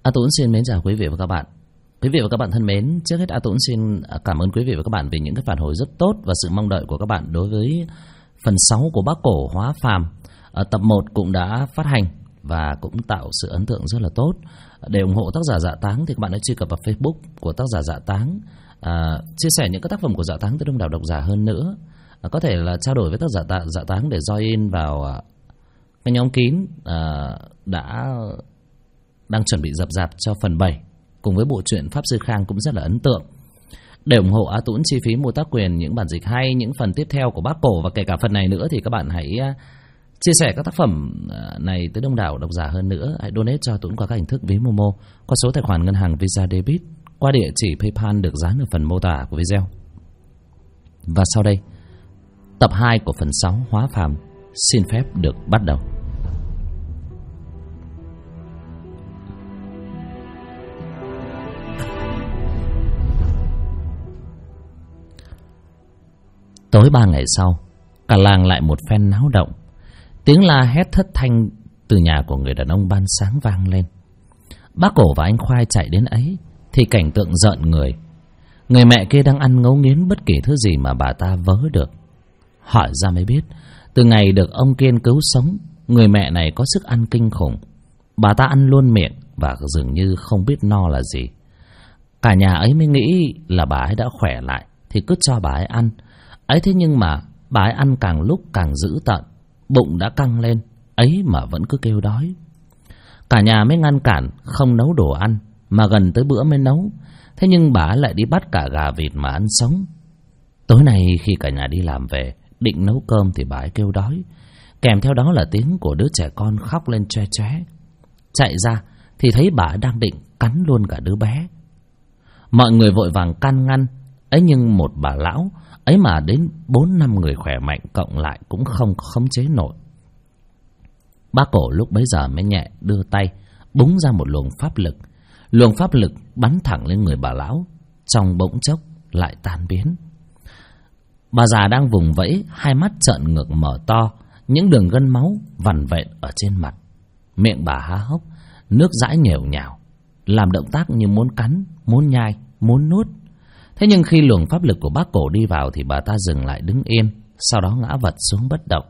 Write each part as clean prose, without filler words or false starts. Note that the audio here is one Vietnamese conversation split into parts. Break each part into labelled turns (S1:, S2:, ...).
S1: A Tuấn xin mến chào quý vị và các bạn. Quý vị và các bạn thân mến, trước hết A Tuấn xin cảm ơn quý vị và các bạn vì những cái phản hồi rất tốt và sự mong đợi của các bạn đối với phần 6 của Bác Cổ Hóa Phàm. Tập 1 cũng đã phát hành và cũng tạo sự ấn tượng rất là tốt. Để ủng hộ tác giả Dạ Táng thì các bạn hãy truy cập vào Facebook của tác giả Dạ Táng, chia sẻ những các tác phẩm của Dạ Táng tới đông đảo độc giả hơn nữa. Có thể là trao đổi với tác giả Dạ Táng để join vào cái nhóm kín đang chuẩn bị dập dạp cho phần 7 cùng với bộ truyện Pháp Sư Khang cũng rất là ấn tượng. Để ủng hộ Á Tuấn chi phí mua tác quyền những bản dịch hay, những phần tiếp theo của Bác Cổ và kể cả phần này nữa thì các bạn hãy chia sẻ các tác phẩm này tới đông đảo độc giả hơn nữa. Hãy donate cho Tuấn qua các hình thức ví Momo, qua số tài khoản ngân hàng Visa Debit, qua địa chỉ PayPal được dán ở phần mô tả của video. Và sau đây, tập 2 của phần 6 Hóa Phàm xin phép được bắt đầu. Tối 3 ngày sau, cả làng lại một phen náo động. Tiếng la hét thất thanh từ nhà của người đàn ông ban sáng vang lên. Bác Cổ và anh Khoai chạy đến ấy thì cảnh tượng rợn người. Người mẹ kia đang ăn ngấu nghiến bất kỳ thứ gì mà bà ta vớ được. Hỏi ra mới biết, từ ngày được ông Kiên cứu sống, người mẹ này có sức ăn kinh khủng. Bà ta ăn luôn miệng và dường như không biết no là gì. Cả nhà ấy mới nghĩ là bà ấy đã khỏe lại thì cứ cho bà ấy ăn. Ấy thế nhưng mà bà ấy ăn càng lúc càng dữ tợn, bụng đã căng lên, ấy mà vẫn cứ kêu đói. Cả nhà mới ngăn cản không nấu đồ ăn, mà gần tới bữa mới nấu. Thế nhưng bà ấy lại đi bắt cả gà vịt mà ăn sống. Tối nay khi cả nhà đi làm về, định nấu cơm thì bà ấy kêu đói. Kèm theo đó là tiếng của đứa trẻ con khóc lên choe choé. Chạy ra thì thấy bà ấy đang định cắn luôn cả đứa bé. Mọi người vội vàng can ngăn. Ấy nhưng một bà lão ấy mà đến 4-5 người khỏe mạnh cộng lại cũng không khống chế nổi. Bác Cổ lúc bấy giờ mới nhẹ đưa tay búng ra một luồng pháp lực. Luồng pháp lực bắn thẳng lên người bà lão, trong bỗng chốc lại tan biến. Bà già đang vùng vẫy, hai mắt trợn ngược mở to, những đường gân máu vằn vện ở trên mặt. Miệng bà há hốc, nước dãi nhèo nhào, làm động tác như muốn cắn, muốn nhai, muốn nuốt. Thế nhưng khi luồng pháp lực của Bác Cổ đi vào thì bà ta dừng lại đứng yên, sau đó ngã vật xuống bất động.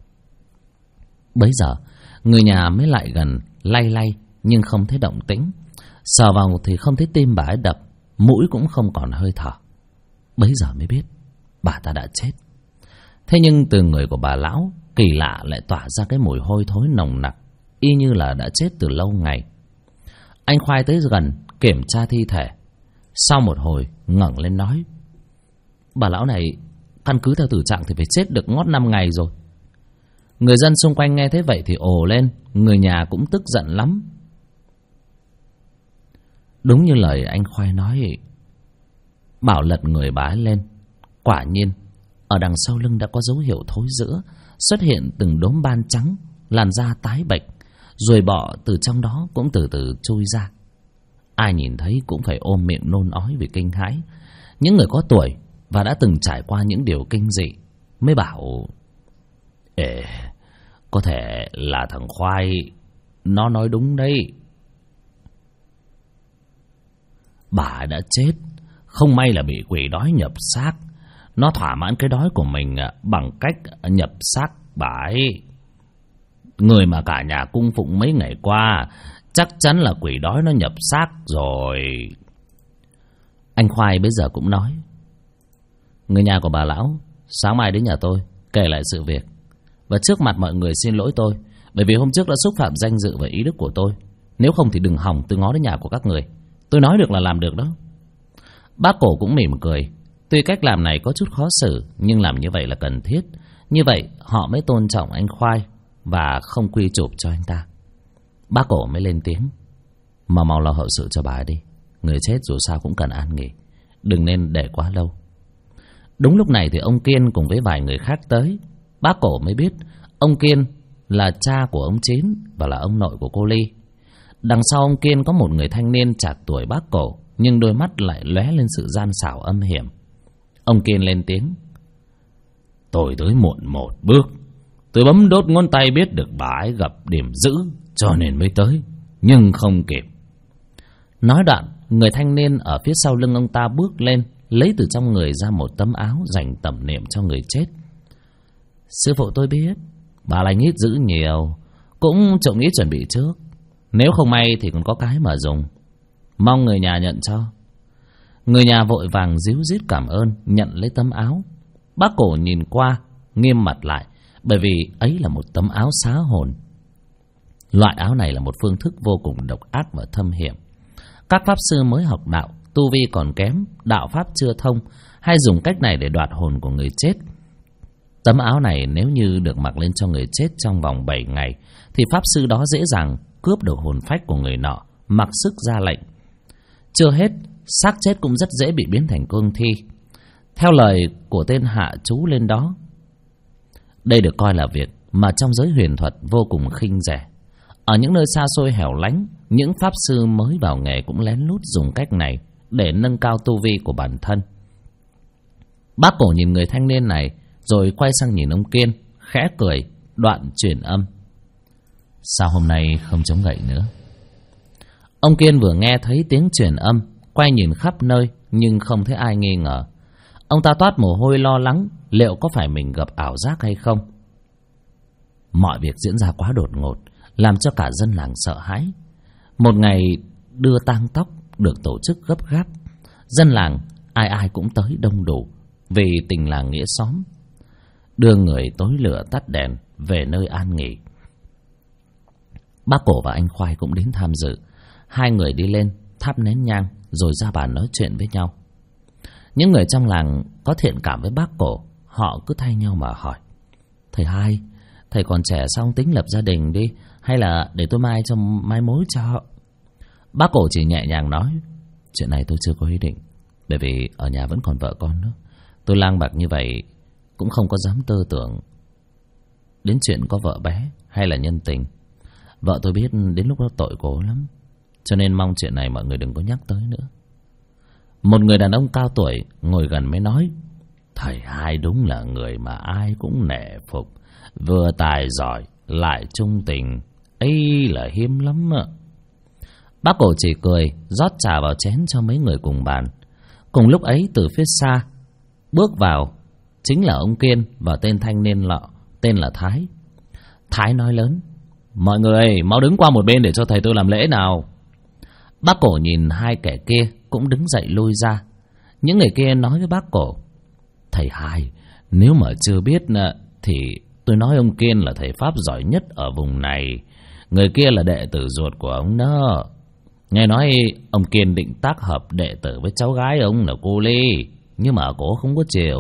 S1: Bấy giờ người nhà mới lại gần lay lay nhưng không thấy động tĩnh. Sờ vào thì không thấy tim bà ấy đập, mũi cũng không còn hơi thở. Bấy giờ mới biết bà ta đã chết. Thế nhưng từ người của bà lão kỳ lạ lại tỏa ra cái mùi hôi thối nồng nặc, y như là đã chết từ lâu ngày. Anh Khoai tới gần kiểm tra thi thể. Sau một hồi ngẩng lên nói: bà lão này căn cứ theo tử trạng thì phải chết được ngót 5 ngày rồi. Người dân xung quanh nghe thế vậy thì ồ lên. Người nhà cũng tức giận lắm. Đúng như lời anh Khoai nói, bảo lật người bà ấy lên. Quả nhiên ở đằng sau lưng đã có dấu hiệu thối rữa, xuất hiện từng đốm ban trắng, làn da tái bệch, ruồi bọ từ trong đó cũng từ từ chui ra. Ai nhìn thấy cũng phải ôm miệng nôn ói vì kinh hãi. Những người có tuổi và đã từng trải qua những điều kinh dị mới bảo: có thể là thằng Khoai nó nói đúng đấy. Bà đã chết, không may là bị quỷ đói nhập xác. Nó thỏa mãn cái đói của mình bằng cách nhập xác bà ấy. Người mà cả nhà cung phụng mấy ngày qua chắc chắn là quỷ đói nó nhập xác rồi. Anh Khoai bây giờ cũng nói: người nhà của bà lão sáng mai đến nhà tôi kể lại sự việc, và trước mặt mọi người xin lỗi tôi, bởi vì hôm trước đã xúc phạm danh dự và ý đức của tôi. Nếu không thì đừng hòng tôi ngó đến nhà của các người. Tôi nói được là làm được đó. Bác Cổ cũng mỉm cười. Tuy cách làm này có chút khó xử, nhưng làm như vậy là cần thiết. Như vậy họ mới tôn trọng anh Khoai và không quy chụp cho anh ta. Bác Cổ mới lên tiếng: mà mau lo hậu sự cho bà ấy đi. Người chết dù sao cũng cần an nghỉ, đừng nên để quá lâu. Đúng lúc này thì ông Kiên cùng với vài người khác tới. Bác Cổ mới biết ông Kiên là cha của ông Chín và là ông nội của cô Ly. Đằng sau ông Kiên có một người thanh niên chạc tuổi Bác Cổ, nhưng đôi mắt lại lóe lên sự gian xảo âm hiểm. Ông Kiên lên tiếng: tôi tới muộn một bước. Tôi bấm đốt ngón tay biết được bà ấy gặp điểm dữ cho nên mới tới, nhưng không kịp. Nói đoạn, người thanh niên ở phía sau lưng ông ta bước lên, lấy từ trong người ra một tấm áo dành tẩm niệm cho người chết. Sư phụ tôi biết, bà lành ít dữ nhiều, cũng trộm nghĩ chuẩn bị trước. Nếu không may thì còn có cái mà dùng. Mong người nhà nhận cho. Người nhà vội vàng díu dít cảm ơn, nhận lấy tấm áo. Bác Cổ nhìn qua, nghiêm mặt lại, bởi vì ấy là một tấm áo xá hồn. Loại áo này là một phương thức vô cùng độc ác và thâm hiểm. Các pháp sư mới học đạo, tu vi còn kém, đạo pháp chưa thông, hay dùng cách này để đoạt hồn của người chết. Tấm áo này nếu như được mặc lên cho người chết trong vòng 7 ngày, thì pháp sư đó dễ dàng cướp được hồn phách của người nọ, mặc sức ra lệnh. Chưa hết, xác chết cũng rất dễ bị biến thành cương thi. Theo lời của tên hạ chú lên đó, đây được coi là việc mà trong giới huyền thuật vô cùng khinh rẻ. Ở những nơi xa xôi hẻo lánh, những pháp sư mới vào nghề cũng lén lút dùng cách này để nâng cao tu vi của bản thân. Bác Cổ nhìn người thanh niên này, rồi quay sang nhìn ông Kiên, khẽ cười, đoạn truyền âm. Sao hôm nay không chống gậy nữa? Ông Kiên vừa nghe thấy tiếng truyền âm, quay nhìn khắp nơi nhưng không thấy ai nghi ngờ. Ông ta toát mồ hôi lo lắng, liệu có phải mình gặp ảo giác hay không? Mọi việc diễn ra quá đột ngột, làm cho cả dân làng sợ hãi. Một ngày đưa tang tóc được tổ chức gấp gáp, dân làng ai ai cũng tới đông đủ, vì tình làng nghĩa xóm. Đưa người tối lửa tắt đèn về nơi an nghỉ. Bác Cổ và anh Khoai cũng đến tham dự. Hai người đi lên thắp nén nhang rồi ra bàn nói chuyện với nhau. Những người trong làng có thiện cảm với bác Cổ, họ cứ thay nhau mà hỏi: Thầy Hai, thầy còn trẻ sao không tính lập gia đình đi, hay là để tôi mai cho mai mối cho? Bác Cổ chỉ nhẹ nhàng nói: Chuyện này tôi chưa có ý định, bởi vì ở nhà vẫn còn vợ con nữa. Tôi lang bạc như vậy cũng không có dám tơ tưởng đến chuyện có vợ bé hay là nhân tình. Vợ tôi biết đến lúc đó tội cổ lắm, cho nên mong chuyện này mọi người đừng có nhắc tới nữa. Một người đàn ông cao tuổi ngồi gần mới nói: Thầy Hai đúng là người mà ai cũng nể phục, vừa tài giỏi lại trung tình, ấy là hiếm lắm ạ. Bác Cổ chỉ cười, rót trà vào chén cho mấy người cùng bàn. Cùng lúc ấy từ phía xa bước vào chính là ông Kiên và tên thanh niên lọ tên là Thái. Thái nói lớn: Mọi người mau đứng qua một bên để cho thầy tôi làm lễ nào. Bác Cổ nhìn hai kẻ kia cũng đứng dậy lui ra. Những người kia nói với bác Cổ: Thầy Hai, nếu mà chưa biết thì tôi nói ông Kiên là thầy pháp giỏi nhất ở vùng này. Người kia là đệ tử ruột của ông đó. Nghe nói ông Kiên định tác hợp đệ tử với cháu gái ông là cô Ly, nhưng mà cổ không có chịu.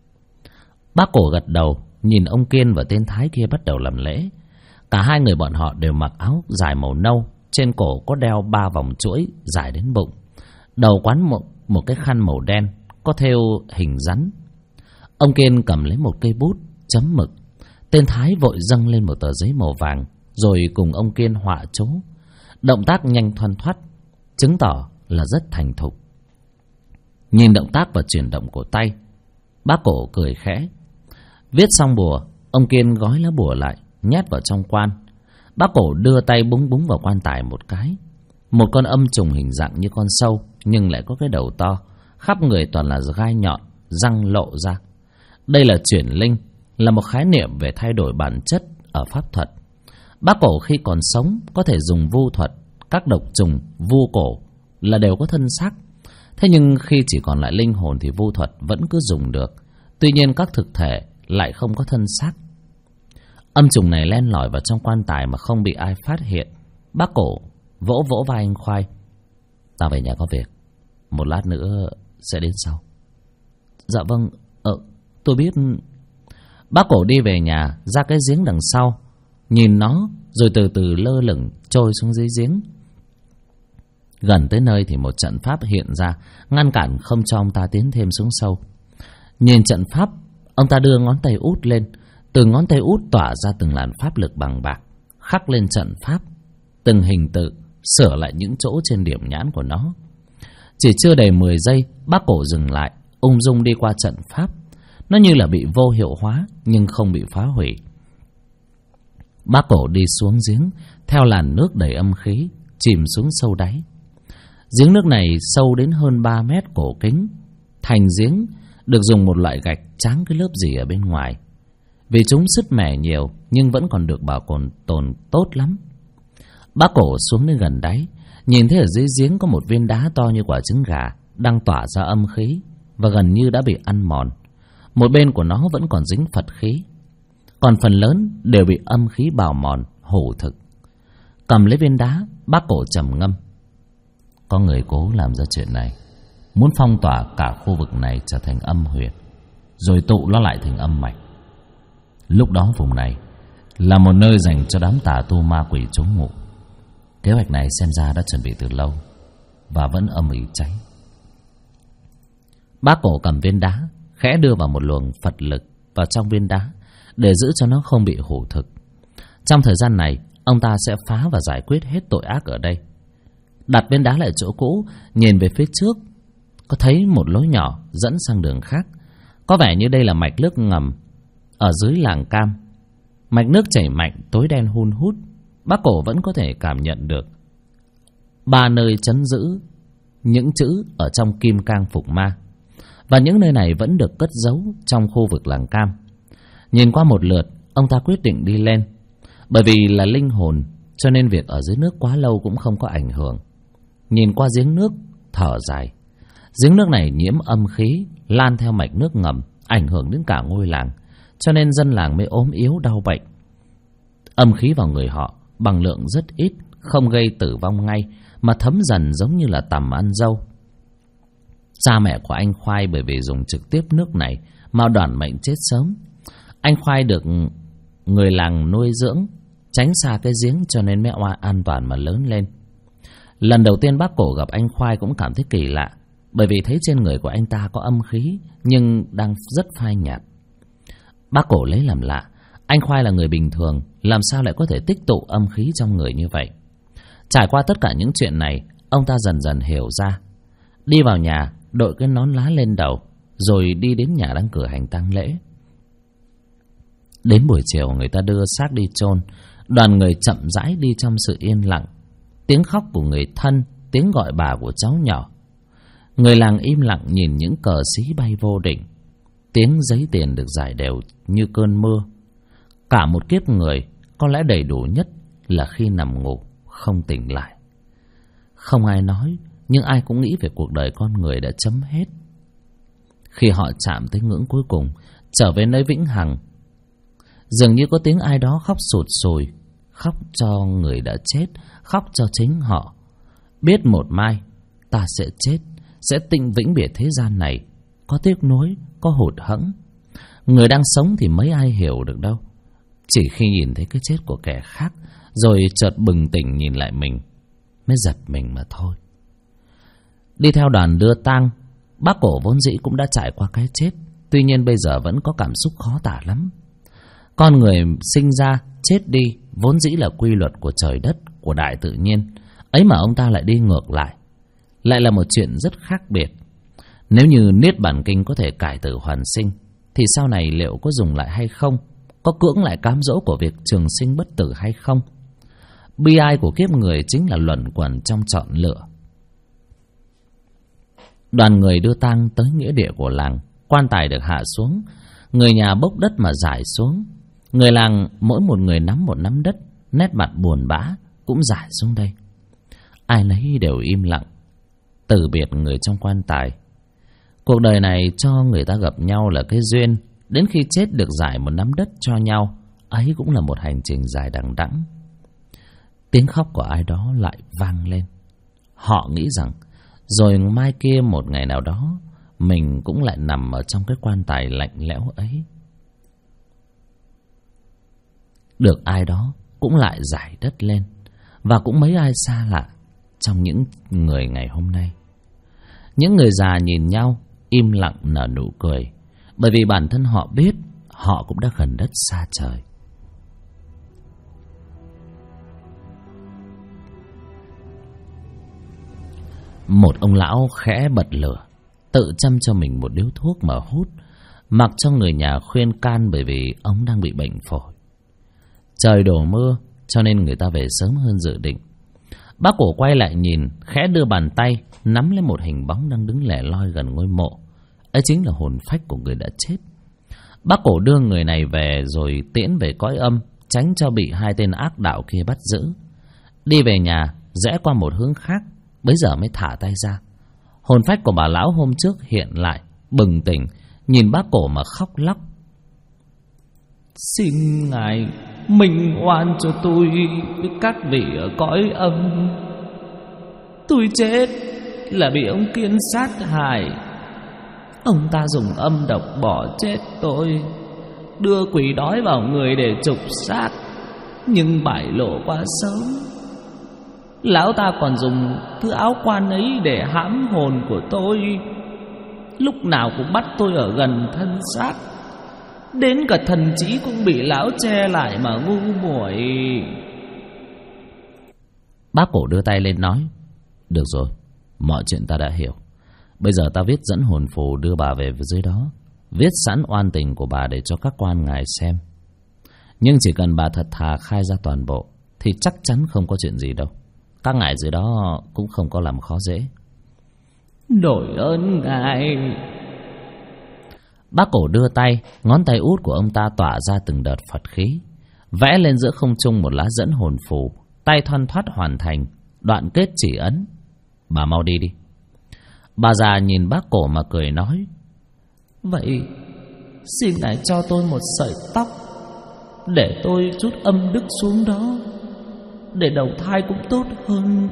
S1: Bác Cổ gật đầu, nhìn ông Kiên và tên Thái kia bắt đầu làm lễ. Cả hai người bọn họ đều mặc áo dài màu nâu, trên cổ có đeo 3 vòng chuỗi dài đến bụng, đầu quấn một cái khăn màu đen có thêu hình rắn. Ông Kiên cầm lấy một cây bút chấm mực, tên Thái vội dâng lên một tờ giấy màu vàng, rồi cùng ông Kiên họa chú. Động tác nhanh thoăn thoắt, chứng tỏ là rất thành thục. Nhìn động tác và chuyển động của tay, bác Cổ cười khẽ. Viết xong bùa, ông Kiên gói lá bùa lại, nhét vào trong quan. Bác Cổ đưa tay búng búng vào quan tài một cái. Một con âm trùng hình dạng như con sâu, nhưng lại có cái đầu to, khắp người toàn là gai nhọn, răng lộ ra. Đây là chuyển linh, là một khái niệm về thay đổi bản chất ở pháp thuật. Bác Cổ khi còn sống có thể dùng vu thuật, các độc trùng, vu cổ là đều có thân xác. Thế nhưng khi chỉ còn lại linh hồn thì vu thuật vẫn cứ dùng được. Tuy nhiên các thực thể lại không có thân xác. Âm trùng này len lỏi vào trong quan tài mà không bị ai phát hiện. Bác Cổ vỗ vỗ vai anh Khoai: Ta về nhà có việc, một lát nữa sẽ đến sau. Dạ vâng, tôi biết. Bác Cổ đi về nhà, ra cái giếng đằng sau, nhìn nó rồi từ từ lơ lửng trôi xuống dưới giếng. Gần tới nơi thì một trận pháp hiện ra, ngăn cản không cho ông ta tiến thêm xuống sâu. Nhìn trận pháp, ông ta đưa ngón tay út lên. Từ ngón tay út tỏa ra từng làn pháp lực bằng bạc, khắc lên trận pháp, từng hình tự, sửa lại những chỗ trên điểm nhãn của nó. Chỉ chưa đầy 10 giây, bác Cổ dừng lại, ung dung đi qua trận pháp. Nó như là bị vô hiệu hóa, nhưng không bị phá hủy. Bác Cổ đi xuống giếng, theo làn nước đầy âm khí, chìm xuống sâu đáy. Giếng nước này sâu đến hơn 3 mét cổ kính. Thành giếng được dùng một loại gạch tráng cái lớp rỉ ở bên ngoài. Vì chúng sứt mẻ nhiều nhưng vẫn còn được bảo tồn tốt lắm. Bác Cổ xuống đến gần đáy, nhìn thấy ở dưới giếng có một viên đá to như quả trứng gà đang tỏa ra âm khí và gần như đã bị ăn mòn. Một bên của nó vẫn còn dính Phật khí, còn phần lớn đều bị âm khí bào mòn, hủ thực. Cầm lấy viên đá, bác Cổ trầm ngâm. Có người cố làm ra chuyện này, muốn phong tỏa cả khu vực này trở thành âm huyệt, rồi tụ nó lại thành âm mạch. Lúc đó vùng này là một nơi dành cho đám tà tu ma quỷ trú ngụ. Kế hoạch này xem ra đã chuẩn bị từ lâu và vẫn âm ỉ cháy. Bác Cổ cầm viên đá, khẽ đưa vào một luồng Phật lực vào trong viên đá để giữ cho nó không bị hủ thực. Trong thời gian này, ông ta sẽ phá và giải quyết hết tội ác ở đây. Đặt viên đá lại chỗ cũ, nhìn về phía trước, có thấy một lối nhỏ dẫn sang đường khác. Có vẻ như đây là mạch nước ngầm ở dưới làng Cam. Mạch nước chảy mạnh, tối đen hun hút. Bác Cổ vẫn có thể cảm nhận được 3 nơi trấn giữ những chữ ở trong Kim Cang Phục Ma, và những nơi này vẫn được cất giấu trong khu vực làng Cam. Nhìn qua một lượt, ông ta quyết định đi lên. Bởi vì là linh hồn, cho nên việc ở dưới nước quá lâu cũng không có ảnh hưởng. Nhìn qua giếng nước, thở dài. Giếng nước này nhiễm âm khí, lan theo mạch nước ngầm, ảnh hưởng đến cả ngôi làng, cho nên dân làng mới ốm yếu đau bệnh. Âm khí vào người họ bằng lượng rất ít, không gây tử vong ngay, mà thấm dần giống như là tằm ăn dâu. Cha mẹ của anh Khoai bởi vì dùng trực tiếp nước này mà đoản mệnh chết sớm. Anh Khoai được người làng nuôi dưỡng, tránh xa cái giếng, cho nên mẹ Oa an toàn mà lớn lên. Lần đầu tiên bác Cổ gặp anh Khoai cũng cảm thấy kỳ lạ, bởi vì thấy trên người của anh ta có âm khí nhưng đang rất phai nhạt. Bác Cổ lấy làm lạ, anh Khoai là người bình thường, làm sao lại có thể tích tụ âm khí trong người như vậy. Trải qua tất cả những chuyện này, ông ta dần dần hiểu ra. Đi vào nhà, đội cái nón lá lên đầu, rồi đi đến nhà đang cử hành tang lễ. Đến buổi chiều người ta đưa xác đi chôn. Đoàn người chậm rãi đi trong sự yên lặng. Tiếng khóc của người thân, tiếng gọi bà của cháu nhỏ. Người làng im lặng nhìn những cờ xí bay vô định. Tiếng giấy tiền được rải đều như cơn mưa. Cả một kiếp người có lẽ đầy đủ nhất là khi nằm ngủ không tỉnh lại. Không ai nói, nhưng ai cũng nghĩ về cuộc đời con người đã chấm hết. Khi họ chạm tới ngưỡng cuối cùng, trở về nơi vĩnh hằng, dường như có tiếng ai đó khóc sụt sùi, khóc cho người đã chết, khóc cho chính họ. Biết một mai ta sẽ chết, sẽ tĩnh vĩnh biệt thế gian này, có tiếc nuối, có hụt hẫng. Người đang sống thì mấy ai hiểu được đâu. Chỉ khi nhìn thấy cái chết của kẻ khác, rồi chợt bừng tỉnh nhìn lại mình, mới giật mình mà thôi. Đi theo đoàn đưa tang, bác Cổ vốn dĩ cũng đã trải qua cái chết, tuy nhiên bây giờ vẫn có cảm xúc khó tả lắm. Con người sinh ra, chết đi, vốn dĩ là quy luật của trời đất, của đại tự nhiên. Ấy mà ông ta lại đi ngược lại là một chuyện rất khác biệt. Nếu như Niết Bàn Kinh có thể cải tử hoàn sinh, thì sau này liệu có dùng lại hay không? Có cưỡng lại cám dỗ của việc trường sinh bất tử hay không? Bi ai của kiếp người chính là luẩn quẩn trong chọn lựa. Đoàn người đưa tang tới nghĩa địa của làng. Quan tài được hạ xuống, người nhà bốc đất mà rải xuống. Người làng mỗi một người nắm một nắm đất, nét mặt buồn bã cũng rải xuống đây. Ai nấy đều im lặng, từ biệt người trong quan tài. Cuộc đời này cho người ta gặp nhau là cái duyên, đến khi chết được rải một nắm đất cho nhau, ấy cũng là một hành trình dài đằng đẵng. Tiếng khóc của ai đó lại vang lên. Họ nghĩ rằng rồi mai kia một ngày nào đó mình cũng lại nằm ở trong cái quan tài lạnh lẽo ấy. Được ai đó cũng lại giải đất lên, và cũng mấy ai xa lạ trong những người ngày hôm nay. Những người già nhìn nhau im lặng nở nụ cười, bởi vì bản thân họ biết họ cũng đã gần đất xa trời. Một ông lão khẽ bật lửa, tự châm cho mình một điếu thuốc mà hút, mặc cho người nhà khuyên can bởi vì ông đang bị bệnh phổi. Trời đổ mưa cho nên người ta về sớm hơn dự định. Bác cổ quay lại nhìn, khẽ đưa bàn tay nắm lấy một hình bóng đang đứng lẻ loi gần ngôi mộ. Ấy chính là hồn phách của người đã chết. Bác cổ đưa người này về rồi tiễn về cõi âm, tránh cho bị hai tên ác đạo kia bắt giữ. Đi về nhà, rẽ qua một hướng khác, bấy giờ mới thả tay ra. Hồn phách của bà lão hôm trước hiện lại, bừng tỉnh, nhìn bác cổ mà khóc lóc.
S2: Xin ngài minh oan cho tôi với các vị ở cõi âm. Tôi chết là bị ông Kiên sát hại. Ông ta dùng âm độc bỏ chết tôi, đưa quỷ đói vào người để trục xác, nhưng bại lộ quá sớm. Lão ta còn dùng thứ áo quan ấy để hãm hồn của tôi, lúc nào cũng bắt tôi ở gần thân xác. Đến cả thần trí cũng bị lão che lại mà ngu muội.
S1: Bác cổ đưa tay lên nói: được rồi, mọi chuyện ta đã hiểu. Bây giờ ta viết dẫn hồn phù đưa bà về dưới đó, viết sẵn oan tình của bà để cho các quan ngài xem. Nhưng chỉ cần bà thật thà khai ra toàn bộ thì chắc chắn không có chuyện gì đâu. Các ngài dưới đó cũng không có làm khó dễ.
S2: Đội ơn ngài.
S1: Bác cổ đưa tay, ngón tay út của ông ta tỏa ra từng đợt Phật khí, vẽ lên giữa không trung một lá dẫn hồn phù. Tay thoăn thoắt hoàn thành, đoạn kết chỉ ấn. Bà mau đi đi. Bà già nhìn bác cổ mà cười nói:
S2: vậy xin ngài cho tôi một sợi tóc, để tôi chút âm đức xuống đó, để đầu thai cũng tốt hơn.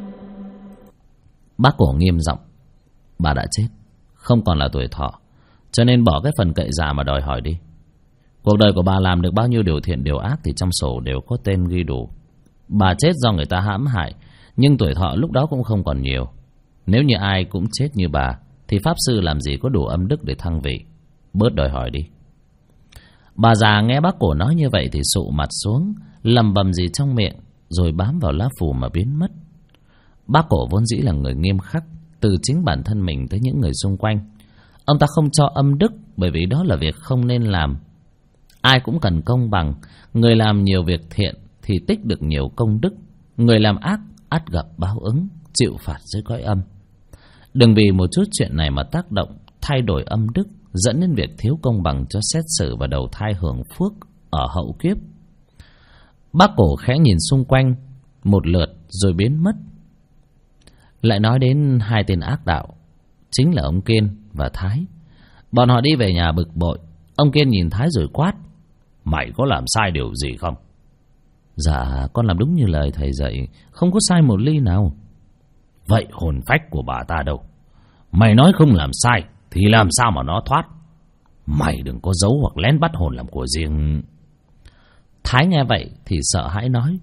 S1: Bác cổ nghiêm giọng: bà đã chết, không còn là tuổi thọ, cho nên bỏ cái phần cậy già mà đòi hỏi đi. Cuộc đời của bà làm được bao nhiêu điều thiện điều ác thì trong sổ đều có tên ghi đủ. Bà chết do người ta hãm hại, nhưng tuổi thọ lúc đó cũng không còn nhiều. Nếu như ai cũng chết như bà thì pháp sư làm gì có đủ âm đức để thăng vị. Bớt đòi hỏi đi. Bà già nghe bác cổ nói như vậy thì sụ mặt xuống, lầm bầm gì trong miệng, rồi bám vào lá phù mà biến mất. Bác cổ vốn dĩ là người nghiêm khắc, từ chính bản thân mình tới những người xung quanh. Ông ta không cho âm đức, bởi vì đó là việc không nên làm. Ai cũng cần công bằng. Người làm nhiều việc thiện thì tích được nhiều công đức, người làm ác ắt gặp báo ứng, chịu phạt dưới cõi âm. Đừng vì một chút chuyện này mà tác động thay đổi âm đức, dẫn đến việc thiếu công bằng cho xét xử và đầu thai hưởng phước ở hậu kiếp. Bác cổ khẽ nhìn xung quanh một lượt rồi biến mất. Lại nói đến hai tên ác đạo, chính là ông Kiên và Thái. Bọn họ đi về nhà bực bội. Ông Kiên nhìn Thái rồi quát: mày có làm sai điều gì không? Dạ con làm đúng như lời thầy dạy, không có sai một ly nào. Vậy hồn phách của bà ta đâu? Mày nói không làm sai thì làm sao mà nó thoát? Mày đừng có giấu hoặc lén bắt hồn làm của riêng. Thái nghe vậy thì sợ hãi nói: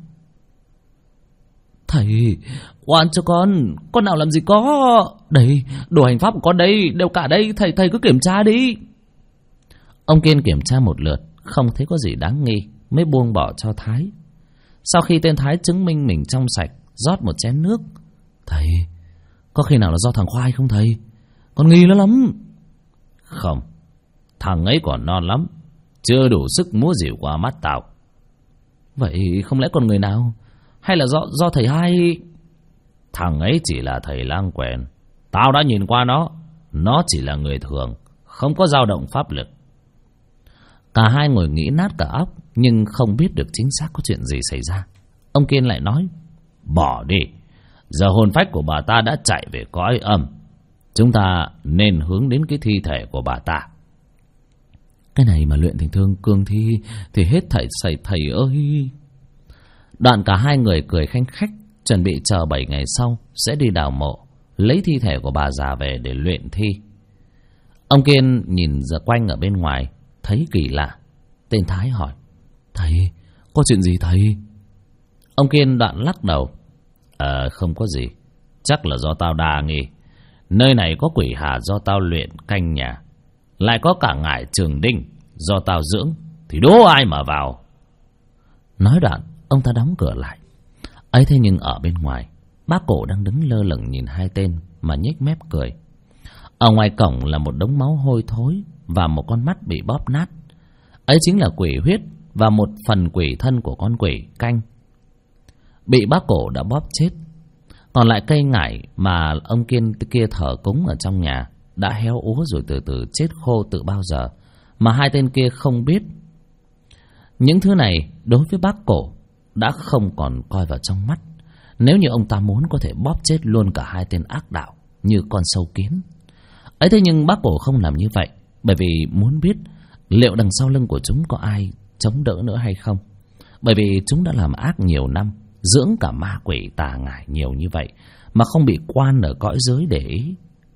S1: thầy, oan cho con nào làm gì có. Đây, đồ hành pháp của con đây, đều cả đây, thầy cứ kiểm tra đi. Ông Kiên kiểm tra một lượt, không thấy có gì đáng nghi, mới buông bỏ cho Thái. Sau khi tên Thái chứng minh mình trong sạch, rót một chén nước. Thầy, có khi nào là do thằng Khoai không thầy? Con nghi nó lắm. Không, thằng ấy còn non lắm, chưa đủ sức múa dìu qua mắt tao. Vậy không lẽ còn người nào? Hay là do thầy hai? Thằng ấy chỉ là thầy lang quèn. Tao đã nhìn qua nó chỉ là người thường, không có dao động pháp lực. Cả hai ngồi nghĩ nát cả óc, nhưng không biết được chính xác có chuyện gì xảy ra. Ông Kiên lại nói: bỏ đi, giờ hồn phách của bà ta đã chạy về cõi âm, chúng ta nên hướng đến cái thi thể của bà ta. Cái này mà luyện thành thương cương thi thì hết thầy ơi. Đoạn cả hai người cười khanh khách, chuẩn bị chờ 7 ngày sau sẽ đi đào mộ, lấy thi thể của bà già về để luyện thi. Ông Kiên nhìn ra quanh ở bên ngoài, thấy kỳ lạ. Tên Thái hỏi: thầy, có chuyện gì thầy? Ông Kiên đoạn lắc đầu: không có gì, chắc là do tao đa nghi. Nơi này có quỷ hà do tao luyện canh nhà, lại có cả ngải Trường Đinh do tao dưỡng, thì đố ai mà vào. Nói đoạn, ông ta đóng cửa lại. Ấy thế nhưng ở bên ngoài, bác cổ đang đứng lơ lửng nhìn hai tên mà nhếch mép cười. Ở ngoài cổng là một đống máu hôi thối và một con mắt bị bóp nát. Ấy chính là quỷ huyết và một phần quỷ thân của con quỷ canh, bị bác cổ đã bóp chết Còn lại cây ngải mà ông Kiên kia thờ cúng ở trong nhà đã héo úa rồi từ từ chết khô từ bao giờ, mà hai tên kia không biết. Những thứ này đối với bác Cổ đã không còn coi vào trong mắt. Nếu như ông ta muốn có thể bóp chết luôn cả hai tên ác đạo như con sâu kiến ấy. Thế nhưng bác Cổ không làm như vậy, bởi vì muốn biết liệu đằng sau lưng của chúng có ai chống đỡ nữa hay không. Bởi vì chúng đã làm ác nhiều năm, dưỡng cả ma quỷ tà ngải nhiều như vậy mà không bị quan ở cõi giới để ý.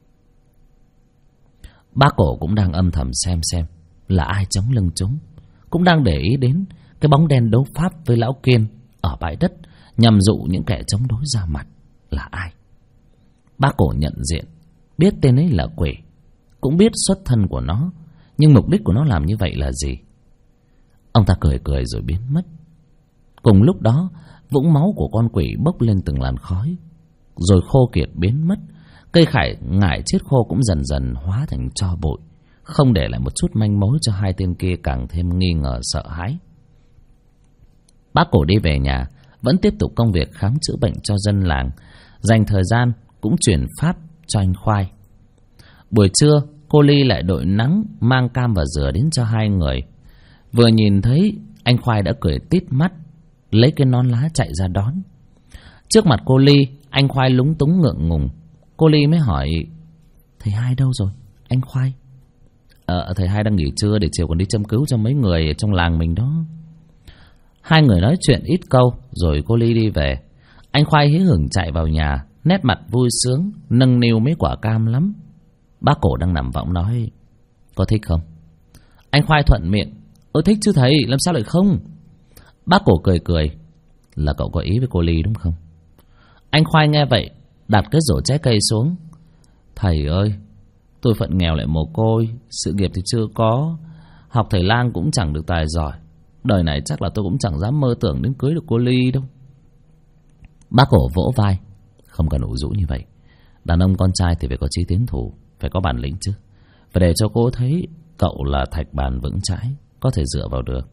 S1: Bác Cổ cũng đang âm thầm xem là ai chống lưng chúng, cũng đang để ý đến cái bóng đen đấu pháp với lão Kiên ở bãi đất, nhằm dụ những kẻ chống đối ra mặt là ai. Bác Cổ nhận diện, biết tên ấy là quỷ, cũng biết xuất thân của nó, nhưng mục đích của nó làm như vậy là gì. Ông ta cười cười rồi biến mất. Cùng lúc đó, vũng máu của con quỷ bốc lên từng làn khói, rồi khô kiệt biến mất. Cây ngải chết khô cũng dần dần hóa thành tro bụi, không để lại một chút manh mối cho hai tên kia càng thêm nghi ngờ sợ hãi. Bác Cổ đi về nhà, vẫn tiếp tục công việc khám chữa bệnh cho dân làng, dành thời gian cũng truyền pháp cho anh Khoai. Buổi trưa, cô Ly lại đội nắng mang cam và dừa đến cho hai người. Vừa nhìn thấy, anh Khoai đã cười tít mắt, lấy cái nón lá chạy ra đón. Trước mặt cô Ly, anh Khoai lúng túng ngượng ngùng. Cô Ly mới hỏi: "Thầy Hai đâu rồi, anh Khoai?" Thầy Hai đang nghỉ trưa để chiều còn đi châm cứu cho mấy người trong làng mình đó." Hai người nói chuyện ít câu rồi cô Ly đi về. Anh Khoai hí hửng chạy vào nhà, nét mặt vui sướng, nâng niu mấy quả cam lắm. Bác Cổ đang nằm võng nói: "Có thích không?" Anh Khoai thuận miệng: "Thích chứ thầy, làm sao lại không?" Bác Cổ cười cười: "Là cậu có ý với cô Ly đúng không?" Anh Khoai nghe vậy đặt cái rổ trái cây xuống: "Thầy ơi, tôi phận nghèo lại mồ côi, sự nghiệp thì chưa có, học thầy lang cũng chẳng được tài giỏi, đời này chắc là tôi cũng chẳng dám mơ tưởng đến cưới được cô Ly đâu." Bác Cổ vỗ vai: "Không cần ủ rũ như vậy, đàn ông con trai thì phải có chí tiến thủ, phải có bản lĩnh chứ, phải để cho cô thấy cậu là thạch bàn vững chãi, có thể dựa vào được."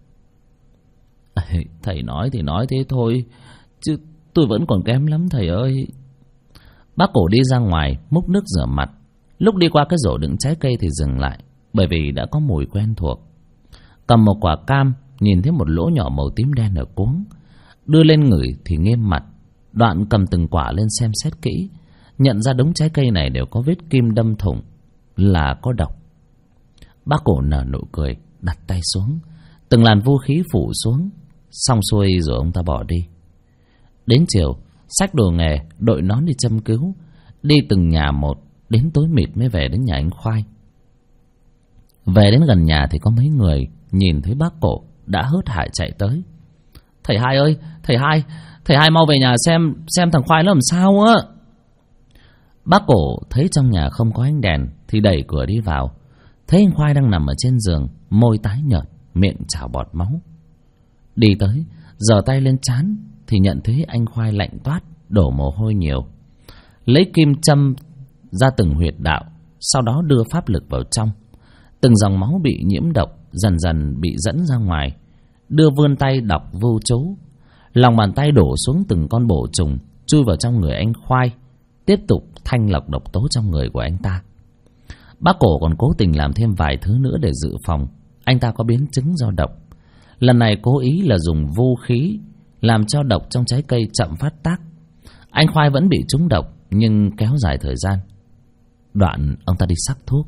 S1: "Thầy nói thì nói thế thôi, chứ tôi vẫn còn kém lắm thầy ơi." Bác Cổ đi ra ngoài múc nước rửa mặt. Lúc đi qua cái rổ đựng trái cây thì dừng lại, bởi vì đã có mùi quen thuộc. Cầm một quả cam, nhìn thấy một lỗ nhỏ màu tím đen ở cuống, đưa lên ngửi thì nghiêm mặt. Đoạn cầm từng quả lên xem xét kỹ, nhận ra đống trái cây này đều có vết kim đâm thủng, là có độc. Bác Cổ nở nụ cười, đặt tay xuống, từng làn vũ khí phủ xuống. Xong xuôi rồi ông ta bỏ đi. Đến chiều, xách đồ nghề, đội nón đi châm cứu, đi từng nhà một, đến tối mịt mới về đến nhà anh Khoai. Về đến gần nhà thì có mấy người nhìn thấy bác Cổ đã hớt hải chạy tới: "Thầy Hai ơi, thầy Hai mau về nhà xem thằng Khoai nó làm sao á." Bác Cổ thấy trong nhà không có ánh đèn thì đẩy cửa đi vào, thấy anh Khoai đang nằm ở trên giường, môi tái nhợt, miệng trào bọt máu. Đi tới, giở tay lên trán thì nhận thấy anh Khoai lạnh toát, đổ mồ hôi nhiều. Lấy kim châm ra từng huyệt đạo, sau đó đưa pháp lực vào trong. Từng dòng máu bị nhiễm độc dần dần bị dẫn ra ngoài. Đưa vươn tay đọc vu chú, lòng bàn tay đổ xuống từng con bổ trùng chui vào trong người anh Khoai, tiếp tục thanh lọc độc tố trong người của anh ta. Bác Cổ còn cố tình làm thêm vài thứ nữa để dự phòng anh ta có biến chứng do độc. Lần này cố ý là dùng vũ khí làm cho độc trong trái cây chậm phát tác. Anh Khoai vẫn bị trúng độc nhưng kéo dài thời gian. Đoạn ông ta đi sắc thuốc.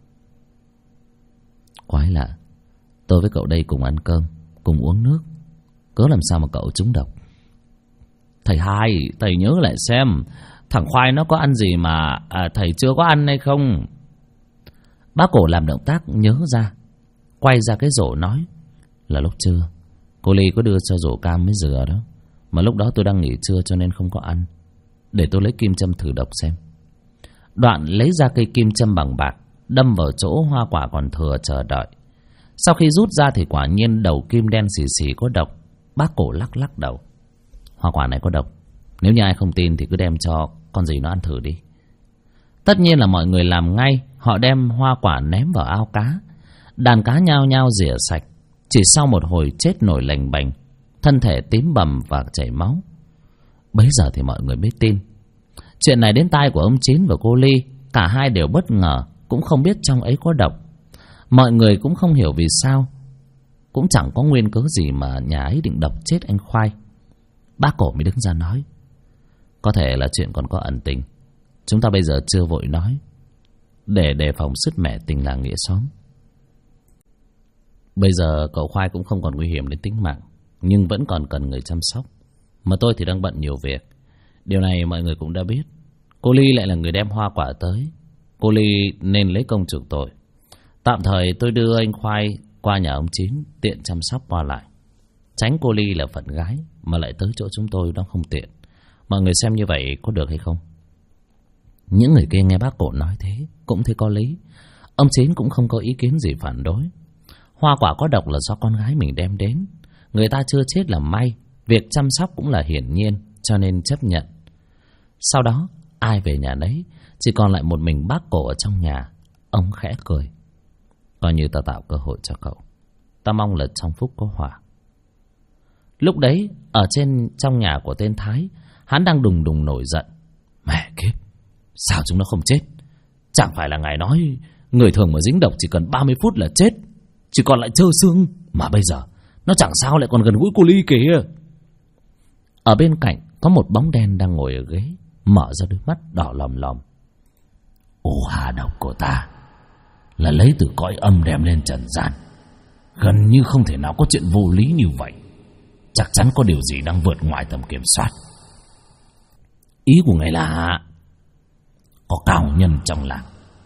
S1: Quái lạ, tôi với cậu đây cùng ăn cơm, cùng uống nước, cớ làm sao mà cậu trúng độc? "Thầy Hai, thầy nhớ lại xem thằng Khoai nó có ăn gì mà thầy chưa có ăn hay không?" Bác Cổ làm động tác nhớ ra, quay ra cái rổ nói: "Là lúc trưa cô Ly có đưa cho rổ cam với dừa đó, mà lúc đó tôi đang nghỉ trưa cho nên không có ăn. Để tôi lấy kim châm thử độc xem." Đoạn lấy ra cây kim châm bằng bạc, đâm vào chỗ hoa quả còn thừa chờ đợi. Sau khi rút ra thì quả nhiên đầu kim đen xì xì có độc. Bác Cổ lắc lắc đầu: "Hoa quả này có độc, nếu như ai không tin thì cứ đem cho con gì nó ăn thử đi." Tất nhiên là mọi người làm ngay. Họ đem hoa quả ném vào ao cá. Đàn cá nhao nhao rỉa sạch. Chỉ sau một hồi chết nổi lềnh bềnh, thân thể tím bầm và chảy máu. Bấy giờ thì mọi người mới tin Chuyện này đến tai của ông Chín và cô Ly, cả hai đều bất ngờ, cũng không biết trong ấy có độc. Mọi người cũng không hiểu vì sao, cũng chẳng có nguyên cớ gì mà nhà ấy định độc chết anh Khoai. Bác Cổ mới đứng ra nói: có thể là chuyện còn có ẩn tình, chúng ta bây giờ chưa vội nói, để đề phòng sứt mẻ tình làng nghĩa xóm. Bây giờ cậu Khoai cũng không còn nguy hiểm đến tính mạng, nhưng vẫn còn cần người chăm sóc. Mà tôi thì đang bận nhiều việc. Điều này mọi người cũng đã biết. Cô Ly lại là người đem hoa quả tới, cô Ly nên lấy công chuộc tội. Tạm thời tôi đưa anh Khoai qua nhà ông Chín, tiện chăm sóc qua lại. Tránh cô Ly là phận gái mà lại tới chỗ chúng tôi đó không tiện. Mọi người xem như vậy có được hay không? Những người kia nghe bác Cổ nói thế cũng thấy có lý. Ông Chín cũng không có ý kiến gì phản đối. Hoa quả có độc là do con gái mình đem đến, người ta chưa chết là may, việc chăm sóc cũng là hiển nhiên, cho nên chấp nhận. Sau đó ai về nhà nấy, chỉ còn lại một mình bác Cổ ở trong nhà. Ông khẽ cười: coi như ta tạo cơ hội cho cậu, ta mong là trong phúc có họa. Lúc đấy ở trong nhà của tên Thái, hắn đang đùng đùng nổi giận. Mẹ kiếp, sao chúng nó không chết? Chẳng phải là ngài nói người thường mà dính độc chỉ cần 30 phút là chết, chỉ còn lại trơ xương, mà bây giờ nó chẳng sao lại còn gần gũi cô Ly kìa. Ở bên cạnh có một bóng đen đang ngồi ở ghế, mở ra đôi mắt đỏ lòm lòm. Ô hà độc của ta là lấy từ cõi âm đem lên trần gian, gần như không thể nào có chuyện vô lý như vậy. Chắc chắn có điều gì đang vượt ngoài tầm kiểm soát. Ý của ngài là có cao nhân trong làng.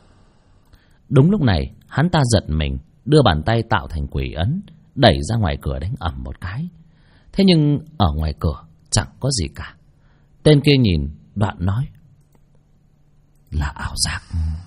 S1: Đúng lúc này hắn ta giật mình, đưa bàn tay tạo thành quỷ ấn, đẩy ra ngoài cửa đánh ầm một cái. Thế nhưng ở ngoài cửa chẳng có gì cả. Tên kia nhìn đoạn nói: là ảo giác.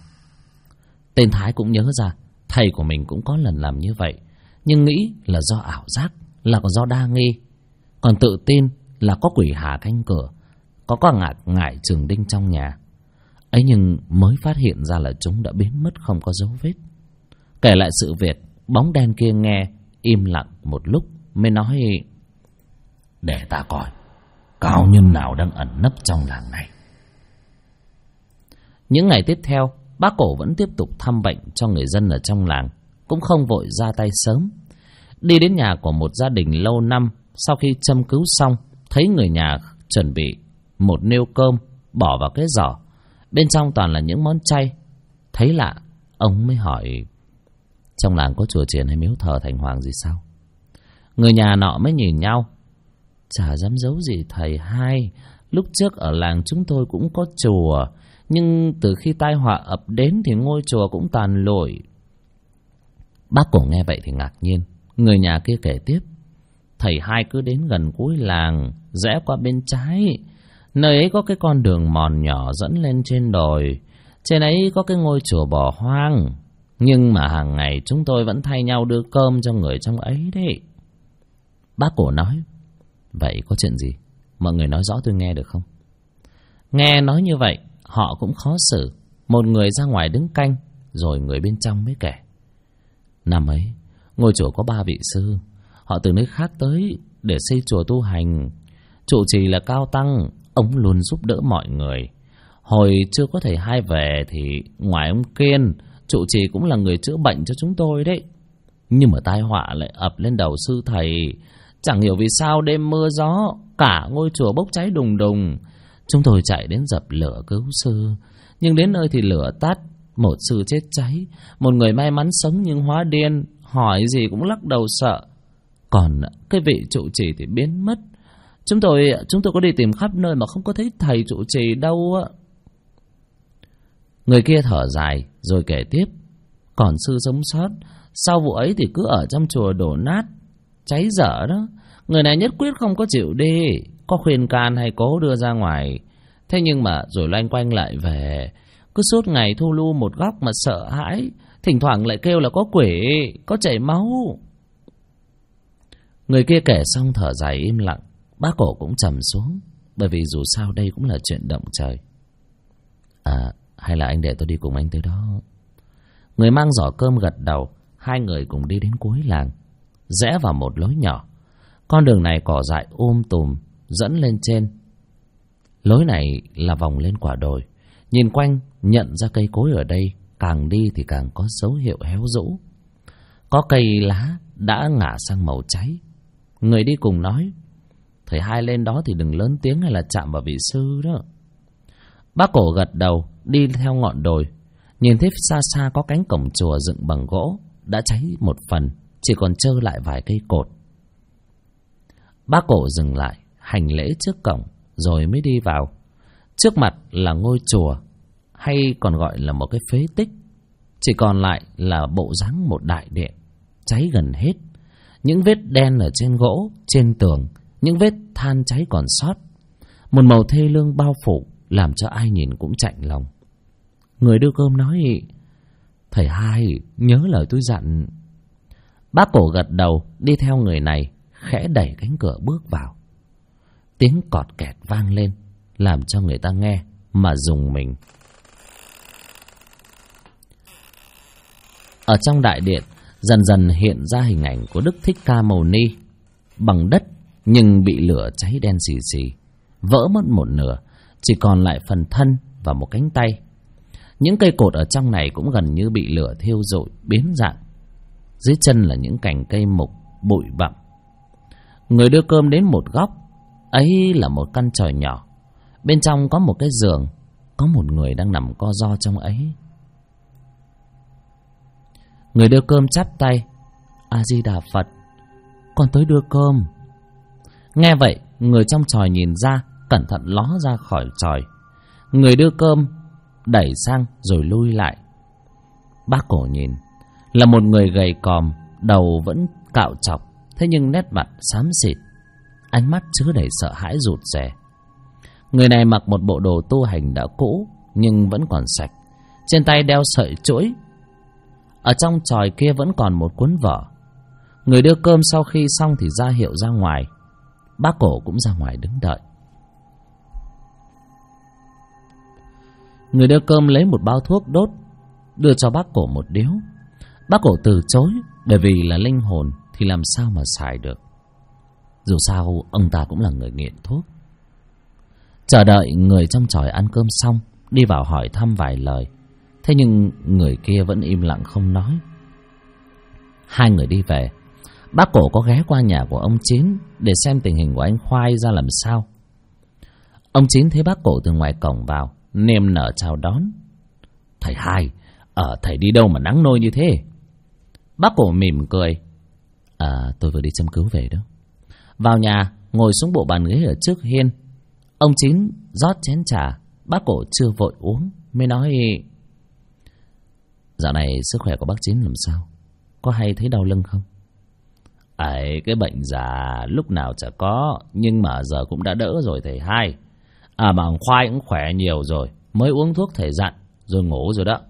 S1: Tên Thái cũng nhớ ra thầy của mình cũng có lần làm như vậy, nhưng nghĩ là do ảo giác, là do đa nghi, còn tự tin là có quỷ hà canh cửa, có ngải Trường Đinh trong nhà. Ấy nhưng mới phát hiện ra là chúng đã biến mất không có dấu vết. Kể lại sự việc, bóng đen kia nghe im lặng một lúc mới nói: để ta coi cao nhân nào đang ẩn nấp trong làng này. Những ngày tiếp theo, bác Cổ vẫn tiếp tục thăm bệnh cho người dân ở trong làng, cũng không vội ra tay sớm. Đi đến nhà của một gia đình lâu năm, sau khi châm cứu xong, thấy người nhà chuẩn bị một nêu cơm bỏ vào cái giỏ, bên trong toàn là những món chay. Thấy lạ, ông mới hỏi: trong làng có chùa chiền hay miếu thờ thành hoàng gì sao? Người nhà nọ mới nhìn nhau: chả dám giấu gì thầy hai, lúc trước ở làng chúng tôi cũng có chùa, nhưng từ khi tai họa ập đến thì ngôi chùa cũng tàn lụi. Bác Cổ nghe vậy thì ngạc nhiên. Người nhà kia kể tiếp: thầy hai cứ đến gần cuối làng, rẽ qua bên trái, nơi ấy có cái con đường mòn nhỏ dẫn lên trên đồi, trên ấy có cái ngôi chùa bỏ hoang, nhưng mà hàng ngày chúng tôi vẫn thay nhau đưa cơm cho người trong ấy đấy. Bác Cổ nói: vậy có chuyện gì? Mọi người nói rõ tôi nghe được không? Nghe nói như vậy, họ cũng khó xử. Một người ra ngoài đứng canh, rồi người bên trong mới kể: năm ấy, ngôi chùa có 3 vị sư, họ từ nơi khác tới để xây chùa tu hành. Trụ trì là Cao Tăng, ông luôn giúp đỡ mọi người. Hồi chưa có thầy hai về thì ngoài ông Kiên, trụ trì cũng là người chữa bệnh cho chúng tôi đấy. Nhưng mà tai họa lại ập lên đầu sư thầy. Chẳng hiểu vì sao đêm mưa gió, cả ngôi chùa bốc cháy đùng đùng. Chúng tôi chạy đến dập lửa cứu sư, nhưng đến nơi thì lửa tắt, một sư chết cháy, một người may mắn sống nhưng hóa điên, hỏi gì cũng lắc đầu sợ. Còn cái vị trụ trì thì biến mất. Chúng tôi có đi tìm khắp nơi mà không có thấy thầy trụ trì đâu á. Người kia thở dài rồi kể tiếp: còn sư sống sót, sau vụ ấy thì cứ ở trong chùa đổ nát, cháy dở đó. Người này nhất quyết không có chịu đi, có khuyên can hay cố đưa ra ngoài, thế nhưng mà rồi loanh quanh lại về, cứ suốt ngày thu lu một góc mà sợ hãi, thỉnh thoảng lại kêu là có quỷ, có chảy máu. Người kia kể xong thở dài im lặng. Bác Cổ cũng trầm xuống, bởi vì dù sao đây cũng là chuyện động trời. Hay là anh để tôi đi cùng anh tới đó? Người mang giỏ cơm gật đầu. Hai người cùng đi đến cuối làng, rẽ vào một lối nhỏ. Con đường này cỏ dại tùm dẫn lên trên. Lối này là vòng lên quả đồi. Nhìn quanh nhận ra cây cối ở đây càng đi thì càng có dấu hiệu héo rũ. Có cây lá đã ngả sang màu cháy. Người đi cùng nói: thầy hai lên đó thì đừng lớn tiếng hay là chạm vào vị sư đó. Bác Cổ gật đầu đi theo ngọn đồi. Nhìn thấy xa xa có cánh cổng chùa dựng bằng gỗ đã cháy một phần, chỉ còn trơ lại vài cây cột. Bác Cổ dừng lại hành lễ trước cổng rồi mới đi vào. Trước mặt là ngôi chùa, hay còn gọi là một cái phế tích. Chỉ còn lại là bộ dáng một đại điện, cháy gần hết. Những vết đen ở trên gỗ, trên tường, những vết than cháy còn sót. Một màu thê lương bao phủ, làm cho ai nhìn cũng chạnh lòng. Người đưa cơm nói: thầy hai nhớ lời tôi dặn. Bác Cổ gật đầu đi theo người này, khẽ đẩy cánh cửa bước vào. Tiếng cọt kẹt vang lên, làm cho người ta nghe mà rùng mình. Ở trong đại điện dần dần hiện ra hình ảnh của Đức Thích Ca Mâu Ni, bằng đất nhưng bị lửa cháy đen xì xì, vỡ mất một nửa, chỉ còn lại phần thân và một cánh tay. Những cây cột ở trong này cũng gần như bị lửa thiêu rụi biến dạng. Dưới chân là những cành cây mục bụi bặm. Người đưa cơm đến một góc, ấy là một căn tròi nhỏ. Bên trong có một cái giường, có một người đang nằm co ro trong ấy. Người đưa cơm chắp tay: A Di Đà Phật, con tới đưa cơm. Nghe vậy, người trong chòi nhìn ra, cẩn thận ló ra khỏi chòi. Người đưa cơm đẩy sang rồi lui lại. Bác Cổ nhìn, là một người gầy còm, đầu vẫn cạo chọc, thế nhưng nét mặt xám xịt, ánh mắt chứa đầy sợ hãi rụt rè. Người này mặc một bộ đồ tu hành đã cũ nhưng vẫn còn sạch, trên tay đeo sợi chuỗi. Ở trong chòi kia vẫn còn một cuốn vở. Người đưa cơm sau khi xong thì ra hiệu ra ngoài. Bác Cổ cũng ra ngoài đứng đợi. Người đưa cơm lấy một bao thuốc đốt, đưa cho bác Cổ một điếu. Bác Cổ từ chối, bởi vì là linh hồn thì làm sao mà xài được. Dù sao ông ta cũng là người nghiện thuốc. Chờ đợi người trong chòi ăn cơm xong, đi vào hỏi thăm vài lời. Thế nhưng người kia vẫn im lặng không nói. Hai người đi về. Bác Cổ có ghé qua nhà của ông Chín để xem tình hình của anh Khoai ra làm sao. Ông Chín thấy bác Cổ từ ngoài cổng vào, niềm nở chào đón. Thầy hai, thầy đi đâu mà nắng nôi như thế? Bác Cổ mỉm cười. Tôi vừa đi châm cứu về đó. Vào nhà, ngồi xuống bộ bàn ghế ở trước hiên. Ông Chín rót chén trà. Bác Cổ chưa vội uống, mới nói: dạo này sức khỏe của bác Chín làm sao? Có hay thấy đau lưng không? Cái bệnh già lúc nào chả có, nhưng mà giờ cũng đã đỡ rồi thầy hai. Mà thằng Khoai cũng khỏe nhiều rồi, mới uống thuốc thầy dặn rồi ngủ rồi đó.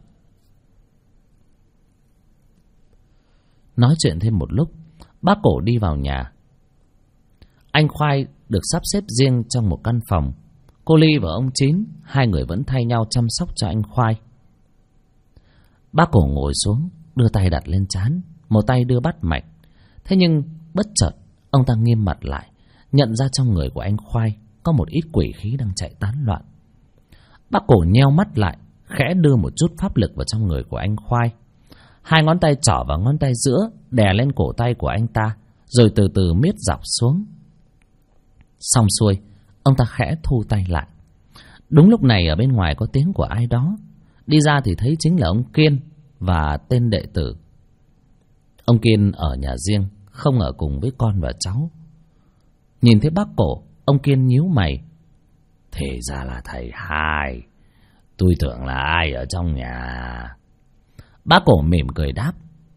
S1: Nói chuyện thêm một lúc, bác Cổ đi vào nhà. Anh Khoai được sắp xếp riêng trong một căn phòng. Cô Ly và ông Chín, hai người vẫn thay nhau chăm sóc cho anh Khoai. Bác Cổ ngồi xuống, đưa tay đặt lên trán, một tay đưa bắt mạch. Thế nhưng bất chợt ông ta nghiêm mặt lại, nhận ra trong người của anh Khoai có một ít quỷ khí đang chạy tán loạn. Bác Cổ nheo mắt lại, khẽ đưa một chút pháp lực vào trong người của anh Khoai. Hai ngón tay trỏ và ngón tay giữa đè lên cổ tay của anh ta, rồi từ từ miết dọc xuống. Xong xuôi, ông ta khẽ thu tay lại. Đúng lúc này ở bên ngoài có tiếng của ai đó. Đi ra thì thấy chính là ông Kiên và tên đệ tử. Ông Kiên ở nhà riêng, không ở cùng với con và cháu. Nhìn thấy bác Cổ, ông Kiên nhíu mày. Thế ra là thầy hai. Tôi tưởng là ai ở trong nhà. Bác Cổ mỉm cười đáp.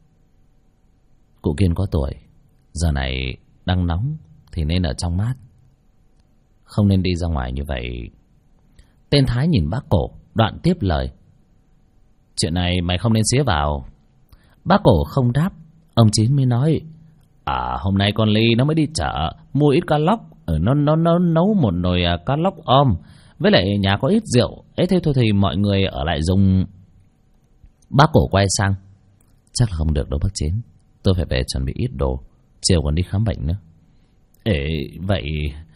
S1: Cụ Kiên có tuổi, giờ này đang nóng thì nên ở trong mát, không nên đi ra ngoài như vậy. Tên Thái nhìn bác Cổ, đoạn tiếp lời. Chuyện này mày không nên xía vào. Bác Cổ không đáp. Ông Chín mới nói: hôm nay con Ly nó mới đi chợ mua ít cá lóc, nó nấu một nồi cá lóc om, với lại nhà có ít rượu ấy, thế thôi thì mọi người ở lại dùng. Bác Cổ quay sang: chắc là không được đâu bác Chín, tôi phải về chuẩn bị ít đồ, chiều còn đi khám bệnh nữa. Vậy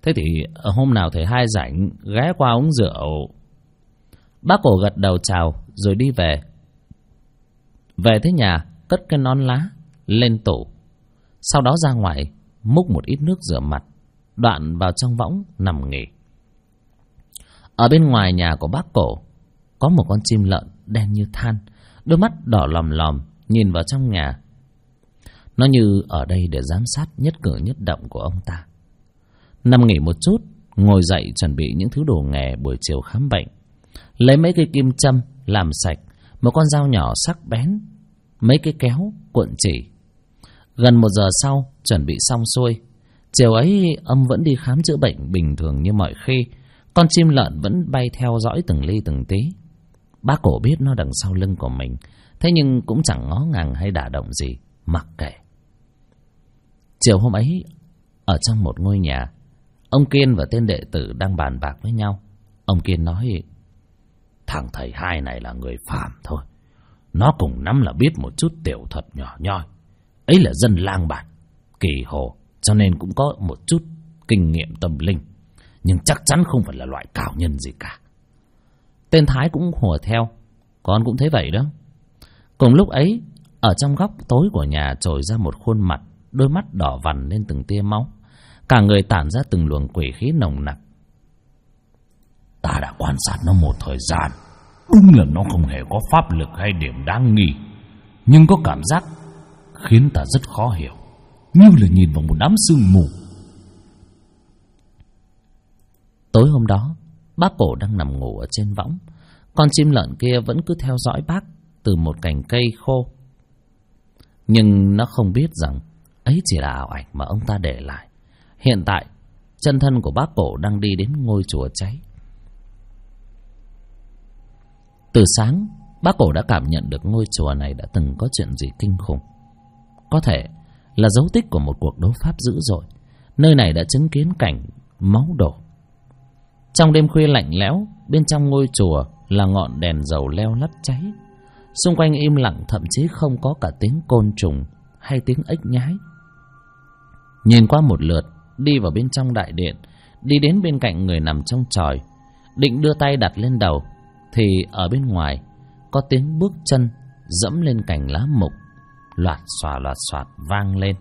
S1: Thế thì hôm nào thầy hai rảnh ghé qua uống rượu. Bác Cổ gật đầu chào rồi đi về. Về tới nhà, cất cái nón lá lên tủ. Sau đó ra ngoài múc một ít nước rửa mặt, đoạn vào trong võng nằm nghỉ. Ở bên ngoài nhà của bác Cổ có một con chim lợn đen như than, đôi mắt đỏ lòm lòm nhìn vào trong nhà. Nó như ở đây để giám sát nhất cử nhất động của ông ta. Nằm nghỉ một chút, ngồi dậy chuẩn bị những thứ đồ nghề buổi chiều khám bệnh. Lấy mấy cây kim châm làm sạch, một con dao nhỏ sắc bén, mấy cái kéo, cuộn chỉ. Gần 1 giờ sau chuẩn bị xong xuôi. Chiều ấy ông vẫn đi khám chữa bệnh bình thường như mọi khi. Con chim lợn vẫn bay theo dõi từng ly từng tí. Bác Cổ biết nó đằng sau lưng của mình, thế nhưng cũng chẳng ngó ngàng hay đả động gì, mặc kệ. Chiều hôm ấy, ở trong một ngôi nhà, ông Kiên và tên đệ tử đang bàn bạc với nhau. Ông Kiên nói: thằng thầy hai này là người phàm thôi. Nó cùng lắm là biết một chút tiểu thuật nhỏ nhoi. Ấy là dân lang bạt, kỳ hồ, cho nên cũng có một chút kinh nghiệm tâm linh, nhưng chắc chắn không phải là loại cao nhân gì cả. Tên Thái cũng hùa theo: con cũng thấy vậy đó. Cùng lúc ấy, ở trong góc tối của nhà trồi ra một khuôn mặt, đôi mắt đỏ vằn lên từng tia máu, cả người tản ra từng luồng quỷ khí nồng nặc. Ta đã quan sát nó một thời gian, đúng là nó không hề có pháp lực hay điểm đáng nghi, nhưng có cảm giác khiến ta rất khó hiểu, như là nhìn vào một đám sương mù. Tối hôm đó, bác Cổ đang nằm ngủ ở trên võng. Con chim lợn kia vẫn cứ theo dõi bác từ một cành cây khô. Nhưng nó không biết rằng ấy chỉ là ảo ảnh mà ông ta để lại. Hiện tại, chân thân của bác Cổ đang đi đến ngôi chùa cháy. Từ sáng, bác Cổ đã cảm nhận được ngôi chùa này đã từng có chuyện gì kinh khủng. Có thể là dấu tích của một cuộc đấu pháp dữ dội. Nơi này đã chứng kiến cảnh máu đổ. Trong đêm khuya lạnh lẽo, bên trong ngôi chùa là ngọn đèn dầu leo lắt cháy. Xung quanh im lặng, thậm chí không có cả tiếng côn trùng hay tiếng ếch nhái. Nhìn qua một lượt, đi vào bên trong đại điện, đi đến bên cạnh người nằm trong chòi, định đưa tay đặt lên đầu, thì ở bên ngoài có tiếng bước chân dẫm lên cành lá mục, loạt xoạt vang lên.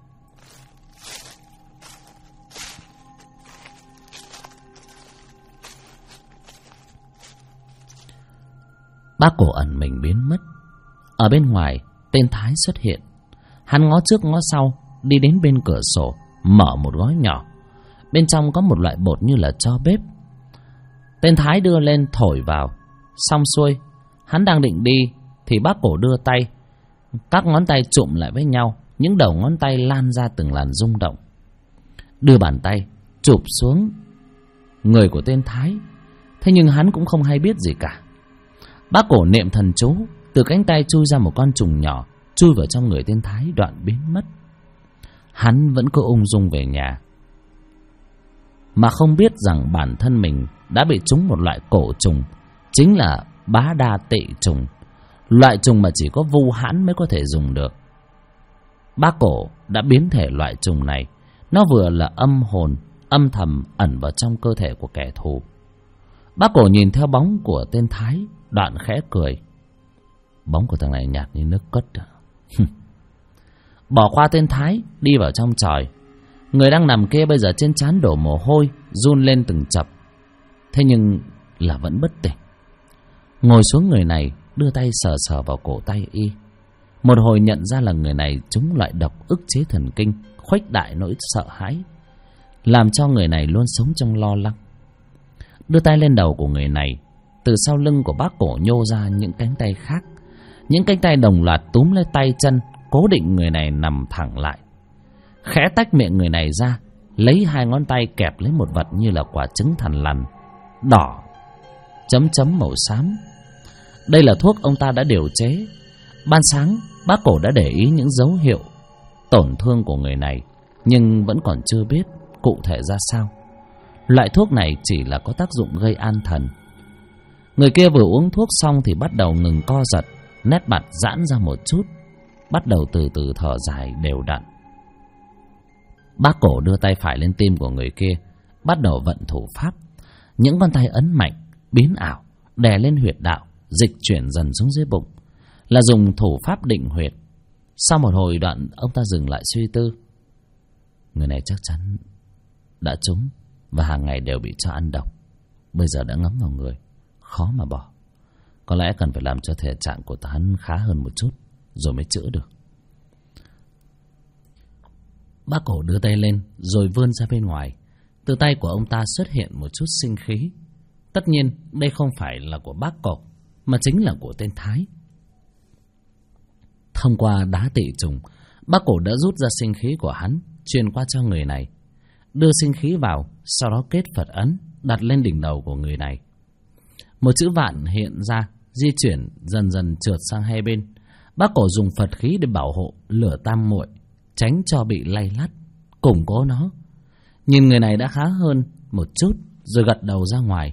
S1: Bác Cổ ẩn mình biến mất. Ở bên ngoài, tên Thái xuất hiện. Hắn ngó trước ngó sau, đi đến bên cửa sổ, mở một gói nhỏ. Bên trong có một loại bột như là tro bếp. Tên Thái đưa lên thổi vào. Xong xuôi, hắn đang định đi thì bác Cổ đưa tay. Các ngón tay chụm lại với nhau, những đầu ngón tay lan ra từng làn rung động. Đưa bàn tay chụp xuống người của tên Thái. Thế nhưng hắn cũng không hay biết gì cả. Bác Cổ niệm thần chú, từ cánh tay chui ra một con trùng nhỏ, chui vào trong người tên Thái, đoạn biến mất. Hắn vẫn cứ ung dung về nhà, mà không biết rằng bản thân mình đã bị trúng một loại cổ trùng, chính là bá đa tị trùng, loại trùng mà chỉ có vu hãn mới có thể dùng được. Bác Cổ đã biến thể loại trùng này. Nó vừa là âm hồn âm thầm ẩn vào trong cơ thể của kẻ thù. Bác Cổ nhìn theo bóng của tên Thái, đoạn khẽ cười. Bóng của thằng này nhạt như nước cất. Bỏ qua tên Thái, đi vào trong chòi. Người đang nằm kia bây giờ trên trán đổ mồ hôi, run lên từng chập. Thế nhưng là vẫn bất tỉnh. Ngồi xuống người này, đưa tay sờ sờ vào cổ tay y. Một hồi nhận ra là người này trúng loại độc ức chế thần kinh, khuếch đại nỗi sợ hãi, làm cho người này luôn sống trong lo lắng. Đưa tay lên đầu của người này, từ sau lưng của bác Cổ nhô ra những cánh tay khác. Những cánh tay đồng loạt túm lấy tay chân, cố định người này nằm thẳng lại. Khẽ tách miệng người này ra, lấy 2 ngón tay kẹp lấy một vật như là quả trứng thằn lằn, đỏ, chấm chấm màu xám. Đây là thuốc ông ta đã điều chế. Ban sáng, bác Cổ đã để ý những dấu hiệu tổn thương của người này, nhưng vẫn còn chưa biết cụ thể ra sao. Loại thuốc này chỉ là có tác dụng gây an thần. Người kia vừa uống thuốc xong thì bắt đầu ngừng co giật, nét mặt giãn ra một chút, bắt đầu từ từ thở dài đều đặn. Bác Cổ đưa tay phải lên tim của người kia, bắt đầu vận thủ pháp. Những con tay ấn mạnh, biến ảo, đè lên huyệt đạo, dịch chuyển dần xuống dưới bụng, là dùng thủ pháp định huyệt. Sau một hồi đoạn, ông ta dừng lại suy tư. Người này chắc chắn đã trúng và hàng ngày đều bị cho ăn độc. Bây giờ đã ngấm vào người, khó mà bỏ. Có lẽ cần phải làm cho thể trạng của hắn khá hơn một chút rồi mới chữa được. Bác Cổ đưa tay lên rồi vươn ra bên ngoài. Từ tay của ông ta xuất hiện một chút sinh khí. Tất nhiên đây không phải là của bác Cổ, mà chính là của tên Thái. Thông qua đá tị trùng, bác Cổ đã rút ra sinh khí của hắn, truyền qua cho người này. Đưa sinh khí vào, sau đó kết Phật ấn, đặt lên đỉnh đầu của người này. Một chữ vạn hiện ra, di chuyển dần dần trượt sang hai bên. Bác Cổ dùng Phật khí để bảo hộ lửa tam muội, tránh cho bị lay lắt, củng cố nó. Nhìn người này đã khá hơn một chút, rồi gật đầu ra ngoài.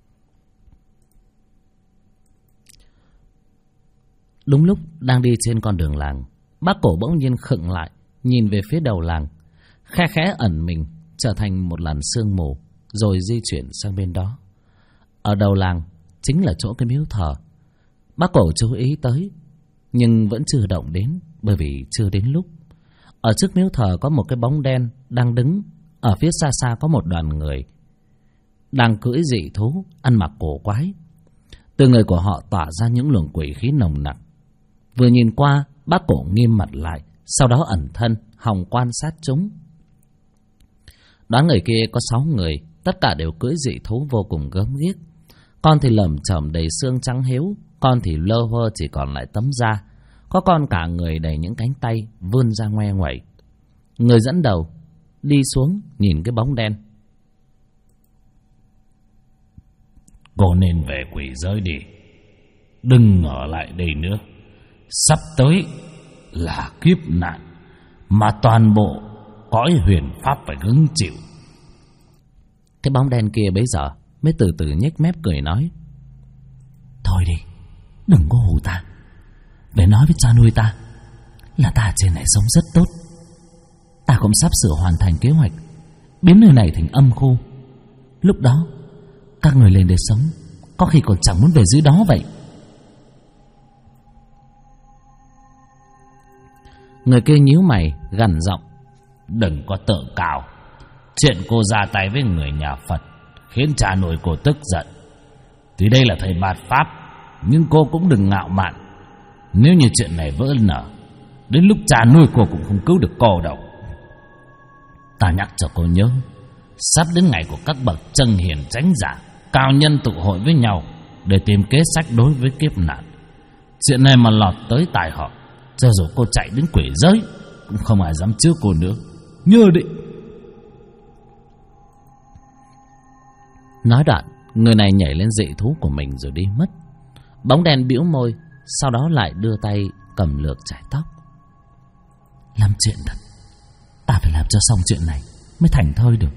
S1: Đúng lúc đang đi trên con đường làng, bác Cổ bỗng nhiên khựng lại, nhìn về phía đầu làng, khe khẽ ẩn mình trở thành một làn sương mù, rồi di chuyển sang bên đó. Ở đầu làng chính là chỗ cái miếu thờ. Bác Cổ chú ý tới, nhưng vẫn chưa động đến, bởi vì chưa đến lúc. Ở trước miếu thờ có một cái bóng đen đang đứng. Ở phía xa xa có một đoàn người đang cưỡi dị thú, ăn mặc cổ quái. Từ người của họ tỏa ra những luồng quỷ khí nồng nặc. Vừa nhìn qua, bác Cổ nghiêm mặt lại, sau đó ẩn thân, hòng quan sát chúng. Đoán người kia có 6 người, tất cả đều cưỡi dị thú vô cùng gớm ghiếc. Con thì lởm chởm đầy xương trắng hiếu, con thì lơ vơ chỉ còn lại tấm da. Có con cả người đầy những cánh tay vươn ra ngoe nguẩy. Người dẫn đầu đi xuống nhìn cái bóng đen.
S3: Cô nên về quỷ giới đi, đừng ở lại đây nữa. Sắp tới là kiếp nạn mà toàn bộ cõi huyền pháp phải hứng chịu.
S1: Cái bóng đen kia bấy giờ mới từ từ nhếch mép cười nói:
S2: Thôi đi, đừng có hù ta. Về nói với cha nuôi ta là ta trên này sống rất tốt. Ta cũng sắp sửa hoàn thành kế hoạch biến nơi này thành âm khu. Lúc đó các người lên để sống, có khi còn chẳng muốn về dưới đó vậy.
S1: Người kia nhíu mày gằn giọng:
S3: Đừng có tự cao. Chuyện cô ra tay với người nhà Phật khiến cha nuôi cô tức giận. Tuy đây là thầy bạt pháp, nhưng cô cũng đừng ngạo mạn. Nếu như chuyện này vỡ nở, đến lúc cha nuôi cô cũng không cứu được cô đâu. Ta nhắc cho cô nhớ, sắp đến ngày của các bậc chân hiền chánh giả, cao nhân tụ hội với nhau để tìm kế sách đối với kiếp nạn. Chuyện này mà lọt tới tai họ, cho dù cô chạy đến quỷ giới cũng không ai dám chứa cô nữa. Nhớ đi.
S1: Nói đoạn, người này nhảy lên dị thú của mình rồi đi mất. Bóng đen bĩu môi, sau đó lại đưa tay cầm lược chải tóc.
S2: Làm chuyện thật, ta phải làm cho xong chuyện này mới thành thơi được.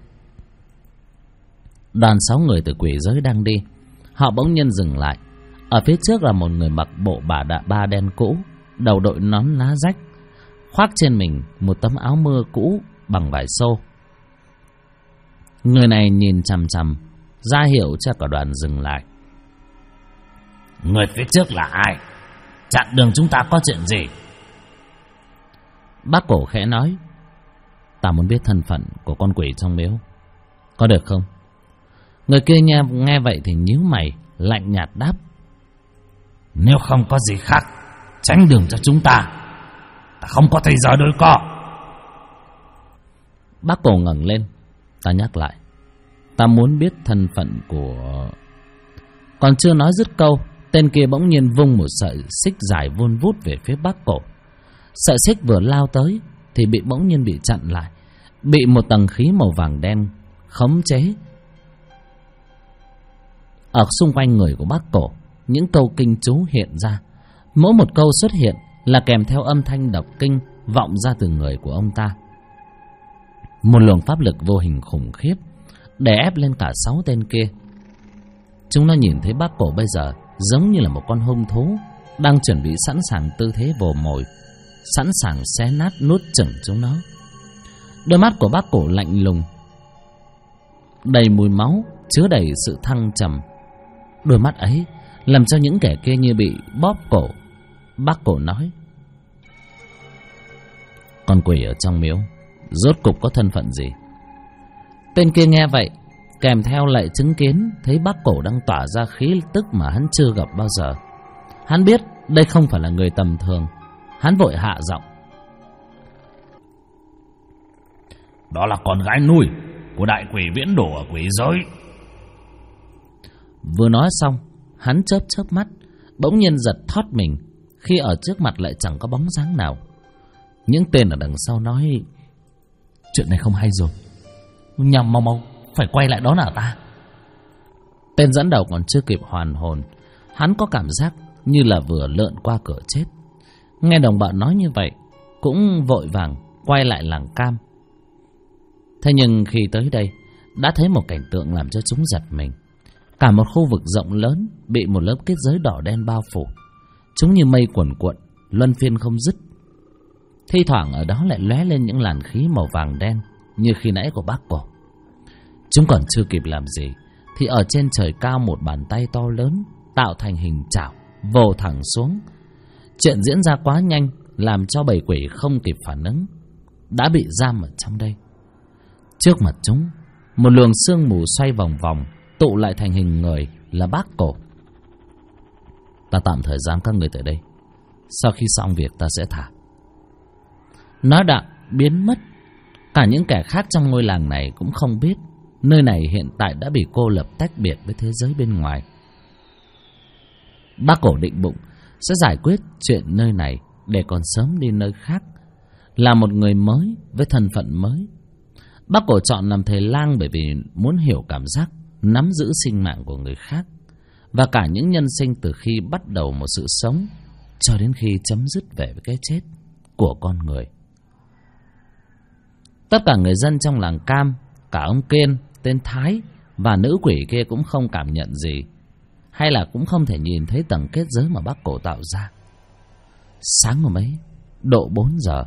S1: Đoàn 6 người từ quỷ giới đang đi, họ bỗng nhiên dừng lại. Ở phía trước là một người mặc bộ ba đen cũ, đầu đội nón lá rách, khoác trên mình một tấm áo mưa cũ bằng vải xô. Người này nhìn chằm chằm, ra hiệu cho cả đoàn dừng lại.
S3: Người phía trước là ai? Chặn đường chúng ta có chuyện gì?
S1: Bác Cổ khẽ nói: Ta muốn biết thân phận của con quỷ trong miếu, có được không? Người kia nghe vậy thì nhíu mày, lạnh nhạt đáp:
S3: Nếu không có gì khác, tránh đường cho chúng ta. Ta không có thời giờ đôi co.
S1: Bác Cổ ngẩng lên. Ta nhắc lại, ta muốn biết thân phận của... Còn chưa nói dứt câu, tên kia bỗng nhiên vung một sợi xích dài vun vút về phía bác Cổ. Sợi xích vừa lao tới thì bỗng nhiên bị chặn lại, bị một tầng khí màu vàng đen khống chế. Ở xung quanh người của bác Cổ, những câu kinh chú hiện ra. Mỗi một câu xuất hiện là kèm theo âm thanh đọc kinh vọng ra từ người của ông ta. Một luồng pháp lực vô hình khủng khiếp đè ép lên cả 6 tên kia. Chúng nó nhìn thấy bác Cổ bây giờ giống như là một con hung thú đang chuẩn bị sẵn sàng tư thế vồ mồi, sẵn sàng xé nát nuốt chửng chúng nó. Đôi mắt của bác Cổ lạnh lùng, đầy mùi máu, chứa đầy sự thăng trầm. Đôi mắt ấy làm cho những kẻ kia như bị bóp cổ. Bác Cổ nói: con quỷ ở trong miếu rốt cục có thân phận gì? Tên kia nghe vậy, kèm theo lại chứng kiến thấy Bác Cổ đang tỏa ra khí tức mà hắn chưa gặp bao giờ. Hắn biết đây không phải là người tầm thường. Hắn vội hạ giọng:
S3: đó là con gái nuôi của đại quỷ Viễn Đồ ở quỷ giới.
S1: Vừa nói xong, hắn chớp chớp mắt, bỗng nhiên giật thót mình khi ở trước mặt lại chẳng có bóng dáng nào. Những tên ở đằng sau nói: chuyện này không hay rồi, nhằm mau phải quay lại đó nào ta. Tên dẫn đầu còn chưa kịp hoàn hồn, hắn có cảm giác như là vừa lượn qua cửa chết. Nghe đồng bạn nói như vậy, cũng vội vàng quay lại làng cam. Thế nhưng khi tới đây, đã thấy một cảnh tượng làm cho chúng giật mình. Cả một khu vực rộng lớn bị một lớp kết giới đỏ đen bao phủ. Chúng như mây quần cuộn, luân phiên không dứt. Thi thoảng ở đó lại lóe lên những làn khí màu vàng đen như khi nãy của Bác Cổ. Chúng còn chưa kịp làm gì thì ở trên trời cao một bàn tay to lớn tạo thành hình chảo vồ thẳng xuống. Chuyện diễn ra quá nhanh làm cho bầy quỷ không kịp phản ứng, đã bị giam ở trong đây. Trước mặt chúng, một luồng sương mù xoay vòng vòng tụ lại thành hình người là Bác Cổ. Ta tạm thời giam các người tại đây, sau khi xong việc ta sẽ thả. Nói đoạn biến mất. Cả những kẻ khác trong ngôi làng này cũng không biết nơi này hiện tại đã bị cô lập tách biệt với thế giới bên ngoài. Bác Cổ định bụng sẽ giải quyết chuyện nơi này để còn sớm đi nơi khác, là một người mới với thân phận mới. Bác Cổ chọn làm thầy lang bởi vì muốn hiểu cảm giác nắm giữ sinh mạng của người khác, và cả những nhân sinh từ khi bắt đầu một sự sống cho đến khi chấm dứt về với cái chết của con người. Tất cả người dân trong làng cam, cả ông Kiên, tên Thái và nữ quỷ kia cũng không cảm nhận gì, hay là cũng không thể nhìn thấy tầng kết giới mà Bác Cổ tạo ra. Sáng hôm ấy, độ 4 giờ,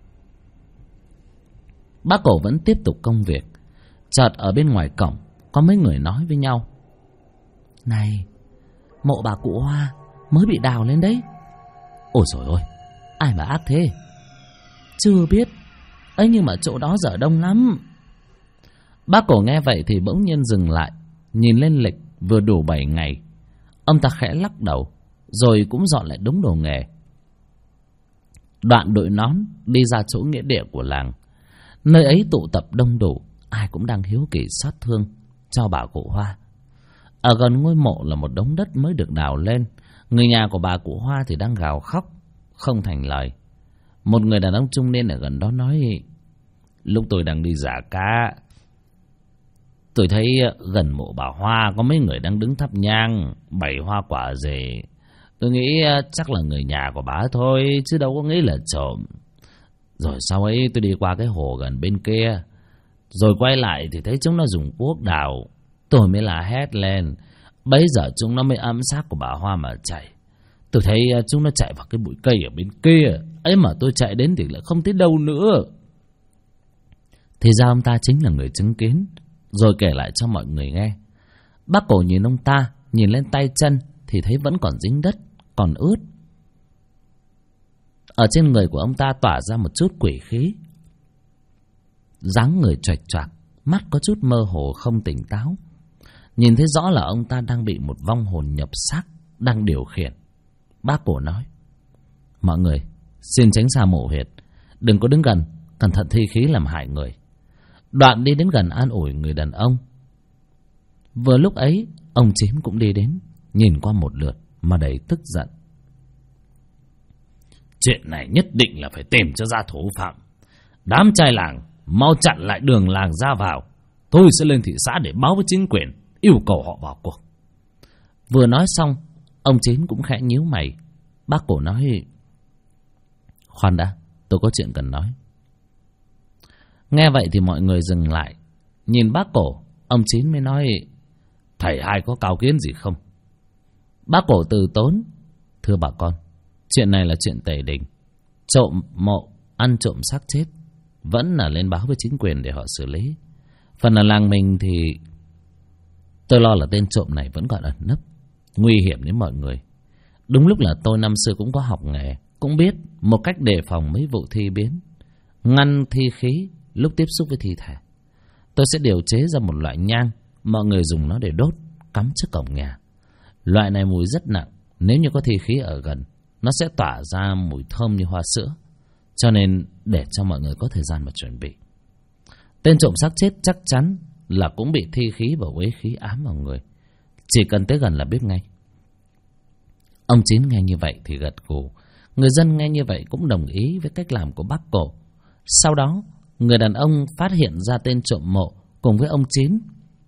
S1: Bác Cổ vẫn tiếp tục công việc. Chợt ở bên ngoài cổng có mấy người nói với nhau: này, mộ bà cụ Hoa mới bị đào lên đấy. Ôi dồi ôi, ai mà ác thế? Chưa biết ấy, nhưng mà chỗ đó giờ đông lắm. Bác Cổ nghe vậy thì bỗng nhiên dừng lại, nhìn lên lịch vừa đủ 7 ngày. Ông ta khẽ lắc đầu, rồi cũng dọn lại đống đồ nghề. Đoạn đội nón đi ra chỗ nghĩa địa của làng. Nơi ấy tụ tập đông đủ, ai cũng đang hiếu kỳ xót thương cho bà cụ Hoa. Ở gần ngôi mộ là một đống đất mới được đào lên. Người nhà của bà cụ Hoa thì đang gào khóc không thành lời. Một người đàn ông trung niên ở gần đó nói: lúc tôi đang đi rả cá, tôi thấy gần mộ bà Hoa có mấy người đang đứng thắp nhang, bày hoa quả rể. Tôi nghĩ chắc là người nhà của bà thôi, chứ đâu có nghĩ là trộm. Rồi sau ấy tôi đi qua cái hồ gần bên kia, rồi quay lại thì thấy chúng nó dùng cuốc đào. Tôi mới la hét lên. Bấy giờ chúng nó mới ấm xác của bà Hoa mà chạy. Tôi thấy chúng nó chạy vào cái bụi cây ở bên kia ấy, mà tôi chạy đến thì lại không thấy đâu nữa. Thì ra ông ta chính là người chứng kiến, rồi kể lại cho mọi người nghe. Bác Cổ nhìn ông ta, nhìn lên tay chân thì thấy vẫn còn dính đất, còn ướt. Ở trên người của ông ta tỏa ra một chút quỷ khí. Dáng người choạch choạc, mắt có chút mơ hồ không tỉnh táo. Nhìn thấy rõ là ông ta đang bị một vong hồn nhập xác đang điều khiển. Bác Cổ nói: mọi người xin tránh xa mộ huyệt, đừng có đứng gần, cẩn thận thi khí làm hại người. Đoạn đi đến gần an ủi người đàn ông. Vừa lúc ấy, ông Chín cũng đi đến, nhìn qua một lượt mà đầy tức giận.
S3: Chuyện này nhất định là phải tìm cho ra thủ phạm. Đám trai làng mau chặn lại đường làng ra vào. Tôi sẽ lên thị xã để báo với chính quyền, yêu cầu họ vào cuộc.
S1: Vừa nói xong, ông Chín cũng khẽ nhíu mày. Bác Cổ nói: khoan đã, tôi có chuyện cần nói. Nghe vậy thì mọi người dừng lại, nhìn bác Cổ. Ông Chín mới nói:
S3: thầy hai có cao kiến gì không?
S1: Bác Cổ từ tốn: thưa bà con, chuyện này là chuyện tề đình. Trộm mộ, ăn trộm xác chết vẫn là lên báo với chính quyền để họ xử lý. Phần ở làng mình thì tôi lo là tên trộm này vẫn còn ẩn nấp, nguy hiểm đến mọi người. Đúng lúc là tôi năm xưa cũng có học nghề, cũng biết một cách đề phòng mấy vụ thi biến, ngăn thi khí lúc tiếp xúc với thi thể. Tôi sẽ điều chế ra một loại nhang, mọi người dùng nó để đốt, cắm trước cổng nhà. Loại này mùi rất nặng, nếu như có thi khí ở gần, nó sẽ tỏa ra mùi thơm như hoa sữa. Cho nên để cho mọi người có thời gian mà chuẩn bị. Tên trộm xác chết chắc chắn là cũng bị thi khí và uế khí ám vào người, chỉ cần tới gần là biết ngay. Ông Chín nghe như vậy thì gật gù. Người dân nghe như vậy cũng đồng ý với cách làm của bác Cổ. Sau đó, người đàn ông phát hiện ra tên trộm mộ cùng với ông Chín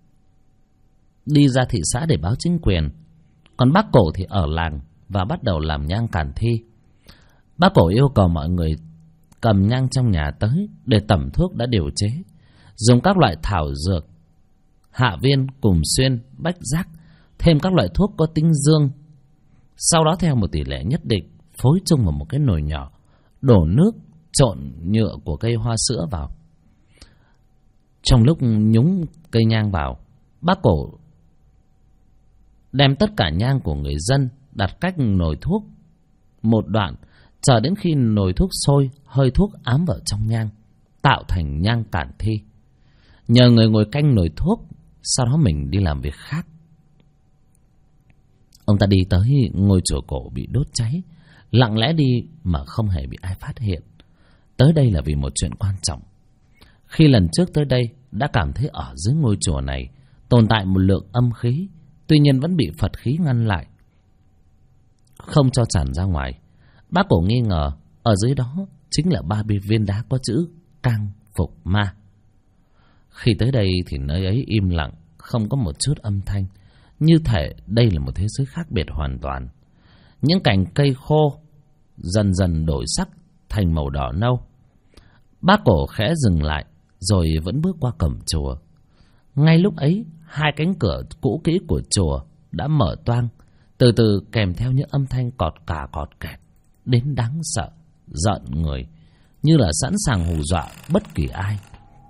S1: đi ra thị xã để báo chính quyền. Còn bác Cổ thì ở làng và bắt đầu làm nhang càn thi. Bác Cổ yêu cầu mọi người cầm nhang trong nhà tới để tẩm thuốc đã điều chế, dùng các loại thảo dược, hạ viên, cùm xuyên, bách giác, thêm các loại thuốc có tính dương. Sau đó theo một tỷ lệ nhất định phối chung vào một cái nồi nhỏ, đổ nước trộn nhựa của cây hoa sữa vào. Trong lúc nhúng cây nhang vào, bác Cổ đem tất cả nhang của người dân đặt cách nồi thuốc một đoạn, chờ đến khi nồi thuốc sôi, hơi thuốc ám vào trong nhang, tạo thành nhang càn thi. Nhờ người ngồi canh nồi thuốc, sau đó mình đi làm việc khác. Ông ta đi tới ngôi chùa cổ bị đốt cháy, lặng lẽ đi mà không hề bị ai phát hiện. Tới đây là vì một chuyện quan trọng. Khi lần trước tới đây đã cảm thấy ở dưới ngôi chùa này tồn tại một lượng âm khí, tuy nhiên vẫn bị Phật khí ngăn lại, không cho tràn ra ngoài. Bác Cổ nghi ngờ ở dưới đó chính là 3 viên đá có chữ Cang Phục Ma. Khi tới đây thì nơi ấy im lặng, không có một chút âm thanh, như thể đây là một thế giới khác biệt hoàn toàn. Những cành cây khô dần dần đổi sắc thành màu đỏ nâu. Bác Cổ khẽ dừng lại rồi vẫn bước qua cổng chùa. Ngay lúc ấy, 2 cánh cửa cũ kỹ của chùa đã mở toang, từ từ kèm theo những âm thanh cọt cà cọt kẹt đến đáng sợ, giận người, như là sẵn sàng hù dọa bất kỳ ai.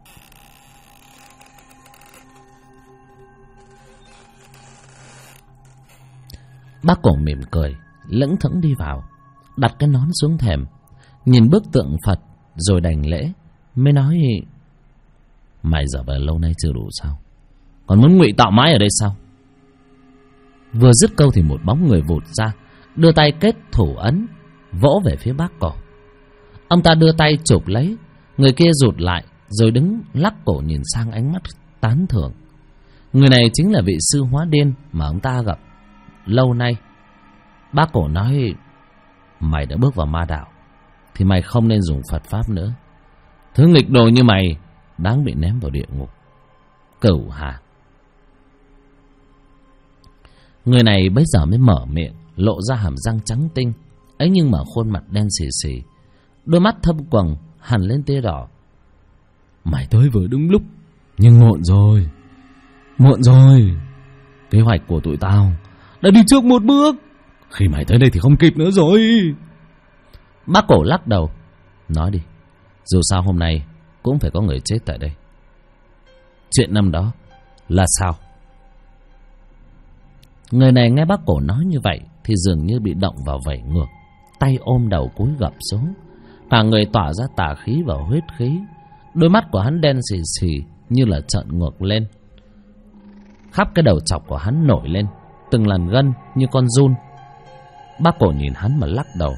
S1: Bác Cổ mỉm cười, lững thững đi vào, đặt cái nón xuống thềm, nhìn bức tượng Phật rồi đành lễ, mới nói: "Mày giờ về lâu nay chưa đủ sao? Còn muốn ngụy tạo mãi ở đây sao?" Vừa dứt câu thì một bóng người vụt ra, đưa tay kết thủ ấn, vỗ về phía bác Cổ. Ông ta đưa tay chụp lấy, người kia rụt lại rồi đứng lắc cổ nhìn sang, ánh mắt tán thưởng. Người này chính là vị sư hóa điên mà ông ta gặp lâu nay. Bác Cổ nói: "Mày đã bước vào ma đạo thì mày không nên dùng Phật pháp nữa. Thứ nghịch đồ như mày đáng bị ném vào địa ngục. Cửu hà." Người này bấy giờ mới mở miệng, lộ ra hàm răng trắng tinh, ấy nhưng mà khuôn mặt đen xì xì, đôi mắt thâm quầng hằn lên tia đỏ. "Mày tới vừa đúng lúc, nhưng muộn rồi. Kế hoạch của tụi tao đã đi trước một bước. Khi mày tới đây thì không kịp nữa rồi." Bác Cổ lắc đầu, nói: "Đi, dù sao hôm nay cũng phải có người chết tại đây. Chuyện năm đó là sao?" Người này nghe bác Cổ nói như vậy thì dường như bị động vào vảy ngược, tay ôm đầu cúi gập xuống, cả người tỏa ra tà khí và huyết khí. Đôi mắt của hắn đen xì xì như là trợn ngược lên, khắp cái đầu chọc của hắn nổi lên từng làn gân như con giun. Bác Cổ nhìn hắn mà lắc đầu: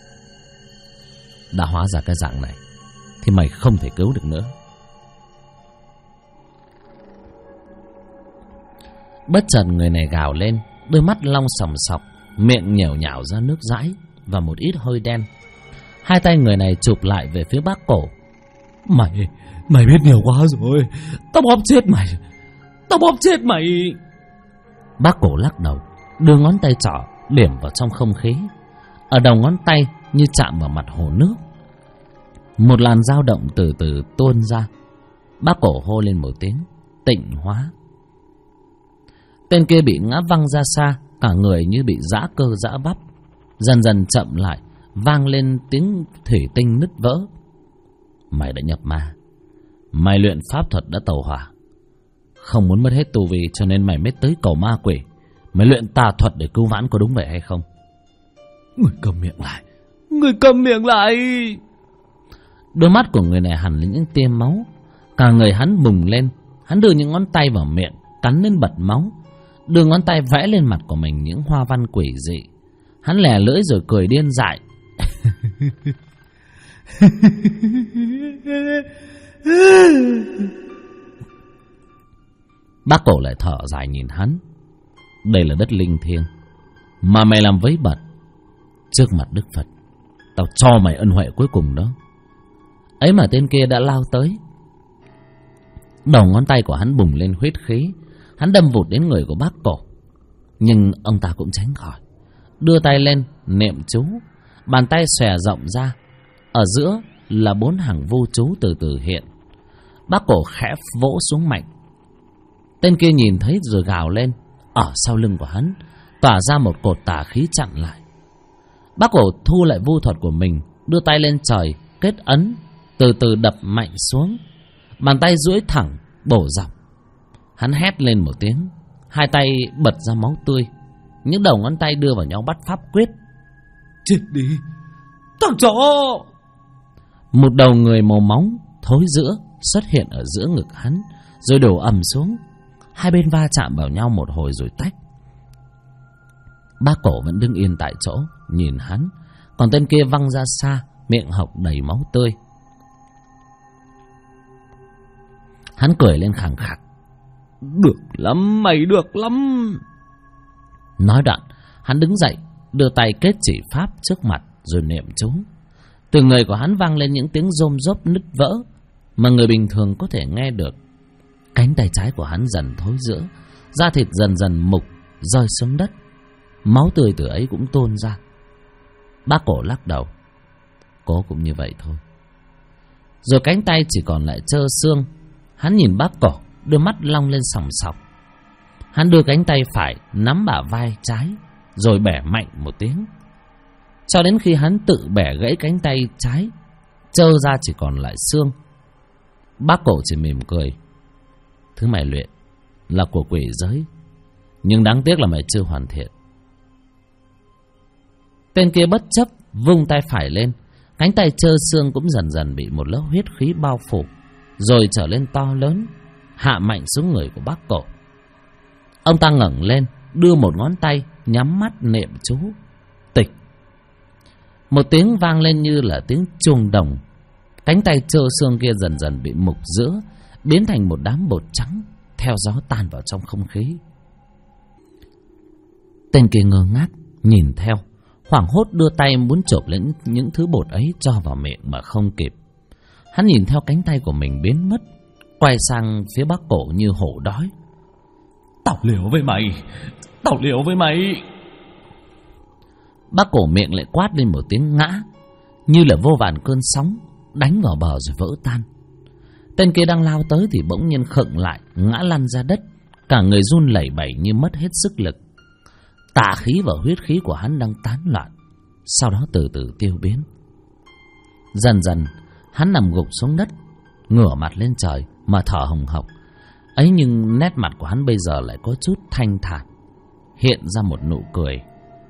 S1: "Đã hóa ra cái dạng này thì mày không thể cứu được nữa." Bất chợt người này gào lên, đôi mắt long sòng sọc, miệng nhẻo nhảo ra nước dãi và một ít hơi đen. 2 tay người này chụp lại về phía bác Cổ. Mày biết nhiều quá rồi. Tao bóp chết mày. Bác Cổ lắc đầu, đưa ngón tay trỏ điểm vào trong không khí. Ở đầu ngón tay như chạm vào mặt hồ nước, một làn dao động từ từ tuôn ra. Bác Cổ hô lên một tiếng: "Tịnh hóa." Tên kia bị ngã văng ra xa, cả người như bị giã cơ giã bắp, dần dần chậm lại, vang lên tiếng thủy tinh nứt vỡ. "Mày đã nhập ma, mày luyện pháp thuật đã tẩu hỏa, Không muốn mất hết tu vi cho nên mày mới tới cầu ma quỷ. Mày luyện tà thuật để cứu vãn, có đúng vậy hay không?
S2: Người cầm miệng lại! Người cầm miệng lại!
S1: Đôi mắt của người này hằn lên những tia máu. Cả người hắn bùng lên. Hắn đưa những ngón tay vào miệng, cắn lên bật máu, đưa ngón tay vẽ lên mặt của mình những hoa văn quỷ dị. Hắn lè lưỡi rồi cười điên dại. Bác Cổ lại thở dài nhìn hắn. Đây là đất linh thiêng mà mày làm vấy bẩn. Trước mặt Đức Phật, tao cho mày ân huệ cuối cùng đó. Ấy mà tên kia đã lao tới. Đầu ngón tay của hắn bùng lên huyết khí. Hắn đâm vụt đến người của Bác Cổ, nhưng ông ta cũng tránh khỏi. Đưa tay lên niệm chú. Bàn tay xòe rộng ra. Ở giữa là 4 hàng vu chú từ từ hiện. Bác Cổ khẽ vỗ xuống mạnh. Tên kia nhìn thấy rồi gào lên. Ở sau lưng của hắn tỏa ra một cột tà khí chặn lại. Bác Cổ thu lại vu thuật của mình, đưa tay lên trời kết ấn, từ từ đập mạnh xuống. Bàn tay duỗi thẳng bổ dọc. Hắn hét lên một tiếng, hai tay bật ra máu tươi. Những đầu ngón tay đưa vào nhau bắt pháp quyết.
S2: Chết đi thằng chó!
S1: Một đầu người màu máu thối rữa xuất hiện ở giữa ngực hắn, rồi đổ ầm xuống. Hai bên va chạm vào nhau một hồi rồi tách. Bác Cổ vẫn đứng yên tại chỗ nhìn hắn, còn tên kia văng ra xa, miệng hộc đầy máu tươi. Hắn cười lên khẳng khặc.
S2: Được lắm, mày được lắm.
S1: Nói đoạn, hắn đứng dậy, đưa tay kết chỉ pháp trước mặt rồi niệm chú. Từ người của hắn vang lên những tiếng rôm rốp nứt vỡ mà người bình thường có thể nghe được. Cánh tay trái của hắn dần thối rữa, da thịt dần dần mục rơi xuống đất. Máu tươi từ ấy cũng tuôn ra. Bác Cổ lắc đầu. Cố cũng như vậy thôi. Rồi cánh tay chỉ còn lại trơ xương. Hắn nhìn Bác Cổ, đôi mắt long lên sòng sọc. Hắn đưa cánh tay phải nắm bả vai trái, rồi bẻ mạnh một tiếng, cho đến khi hắn tự bẻ gãy cánh tay trái, trơ ra chỉ còn lại xương. Bác Cổ chỉ mỉm cười. Thứ mày luyện là của quỷ giới, nhưng đáng tiếc là mày chưa hoàn thiện. Tên kia bất chấp vung tay phải lên. Cánh tay trơ xương cũng dần dần bị một lớp huyết khí bao phủ, rồi trở lên to lớn, hạ mạnh xuống người của Bác Cổ. Ông ta ngẩng lên, đưa một ngón tay, nhắm mắt niệm chú. Tịch. Một tiếng vang lên như là tiếng chuông đồng. Cánh tay trơ xương kia dần dần bị mục giữa, biến thành một đám bột trắng, theo gió tan vào trong không khí. Tên kia ngơ ngác nhìn theo, hoảng hốt đưa tay muốn chộp lên những thứ bột ấy cho vào miệng mà không kịp. Hắn nhìn theo cánh tay của mình biến mất, quay sang phía Bác Cổ như hổ đói.
S2: Tao liều với mày, tao liều với mày.
S1: Bác Cổ miệng lại quát lên một tiếng ngã, như là vô vàn cơn sóng đánh vào bờ rồi vỡ tan. Tên kia đang lao tới thì bỗng nhiên khựng lại, ngã lăn ra đất, cả người run lẩy bẩy như mất hết sức lực. Tà khí và huyết khí của hắn đang tán loạn, sau đó từ từ tiêu biến. Dần dần hắn nằm gục xuống đất, ngửa mặt lên trời mà thở hồng hộc. Ấy nhưng nét mặt của hắn bây giờ lại có chút thanh thản, hiện ra một nụ cười.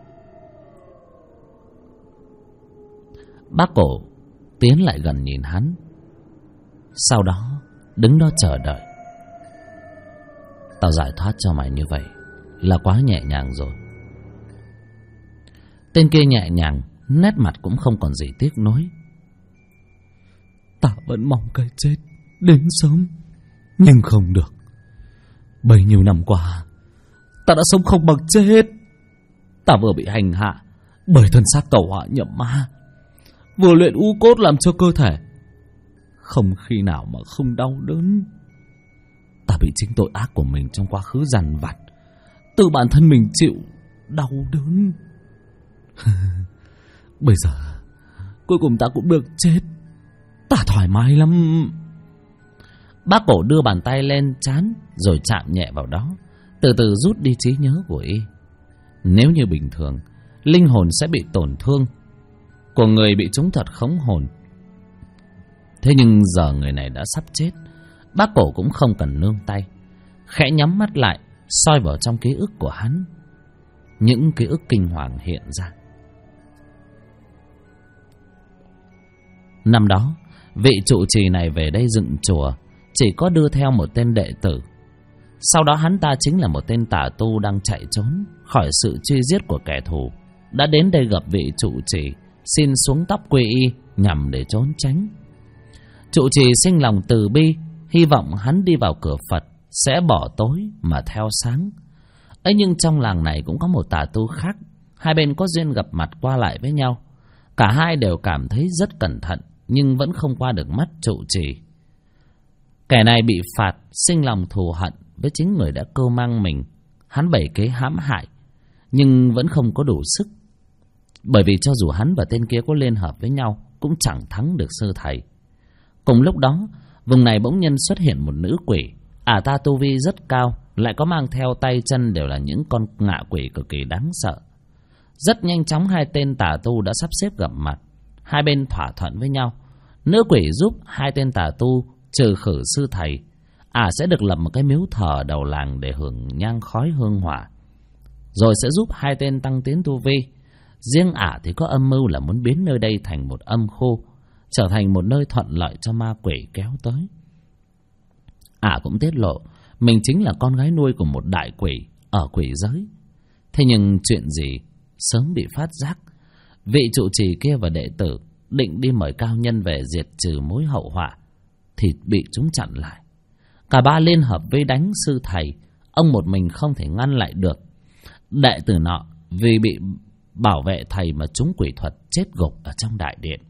S1: Bác Cổ tiến lại gần nhìn hắn, sau đó đứng đó chờ đợi. Tao giải thoát cho mày như vậy là quá nhẹ nhàng rồi. Tên kia nhẹ nhàng, nét mặt cũng không còn gì tiếc nuối.
S2: Ta vẫn mong cái chết đến sớm, nhưng không được. Bấy nhiêu năm qua, ta đã sống không bằng chết. Ta vừa bị hành hạ bởi thân xác tẩu hỏa nhập ma, vừa luyện u cốt làm cho cơ thể không khi nào mà không đau đớn. Ta bị chính tội ác của mình trong quá khứ dằn vặt, tự bản thân mình chịu đau đớn. Bây giờ cuối cùng ta cũng được chết. Ta thoải mái lắm.
S1: Bác Cổ đưa bàn tay lên trán rồi chạm nhẹ vào đó, từ từ rút đi trí nhớ của y. Nếu như bình thường, linh hồn sẽ bị tổn thương, của người bị trúng thuật khống hồn. Thế nhưng giờ người này đã sắp chết, Bác Cổ cũng không cần nương tay. khẽ nhắm mắt lại, soi vào trong ký ức của hắn. Những ký ức kinh hoàng hiện ra. Năm đó, vị trụ trì này về đây dựng chùa chỉ có đưa theo một tên đệ tử. Sau đó hắn ta chính là một tên tà tu đang chạy trốn khỏi sự truy giết của kẻ thù, đã đến đây gặp vị trụ trì, xin xuống tóc quy y nhằm để trốn tránh. Trụ trì sinh lòng từ bi, hy vọng hắn đi vào cửa Phật sẽ bỏ tối mà theo sáng. ấy nhưng trong làng này cũng có một tà tu khác, hai bên có duyên gặp mặt qua lại với nhau. Cả hai đều cảm thấy rất cẩn thận, nhưng vẫn không qua được mắt trụ trì. Kẻ này bị phạt, sinh lòng thù hận với chính người đã cưu mang mình. Hắn bày kế hãm hại, nhưng vẫn không có đủ sức. Bởi vì cho dù hắn và tên kia có liên hợp với nhau, cũng chẳng thắng được sư thầy. Cùng lúc đó, vùng này bỗng nhiên xuất hiện một nữ quỷ. Ả ta tu vi rất cao, lại có mang theo tay chân đều là những con ngạ quỷ cực kỳ đáng sợ. Rất nhanh chóng hai tên tà tu đã sắp xếp gặp mặt. Hai bên thỏa thuận với nhau, nữ quỷ giúp hai tên tà tu trừ khử sư thầy. Ả sẽ được lập một cái miếu thờ đầu làng để hưởng nhang khói hương hỏa, rồi sẽ giúp hai tên tăng tiến tu vi. Riêng Ả thì có âm mưu là muốn biến nơi đây thành một âm khu, trở thành một nơi thuận lợi cho ma quỷ kéo tới. Ả cũng tiết lộ mình chính là con gái nuôi của một đại quỷ ở quỷ giới. Thế nhưng chuyện gì sớm bị phát giác. Vị trụ trì kia và đệ tử định đi mời cao nhân về diệt trừ mối hậu họa, thì bị chúng chặn lại. Cả ba liên hợp vây đánh sư thầy. Ông một mình không thể ngăn lại được. Đệ tử nọ vì bị bảo vệ thầy mà trúng quỷ thuật, chết gục ở trong đại điện.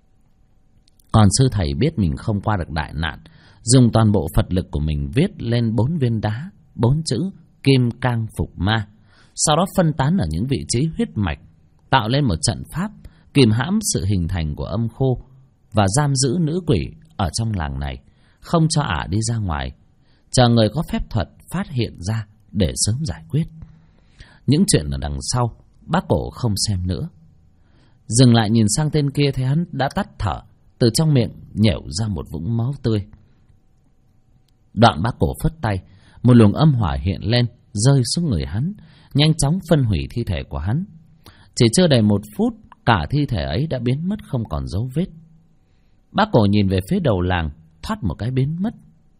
S1: Còn sư thầy biết mình không qua được đại nạn, dùng toàn bộ Phật lực của mình viết lên 4 viên đá, 4 chữ Kim Cang Phục Ma. Sau đó phân tán ở những vị trí huyết mạch, tạo lên một trận pháp kìm hãm sự hình thành của âm khu và giam giữ nữ quỷ ở trong làng này, không cho Ả đi ra ngoài, chờ người có phép thuật phát hiện ra để sớm giải quyết. Những chuyện ở đằng sau bác cổ không xem nữa, dừng lại nhìn sang tên kia, thấy hắn đã tắt thở, từ trong miệng nhểu ra một vũng máu tươi. Đoạn bác cổ phất tay, một luồng âm hỏa hiện lên, rơi xuống người hắn, nhanh chóng phân hủy thi thể của hắn. Chỉ chưa đầy 1 phút, cả thi thể ấy đã biến mất không còn dấu vết. Bác cổ nhìn về phía đầu làng, thoát một cái biến mất.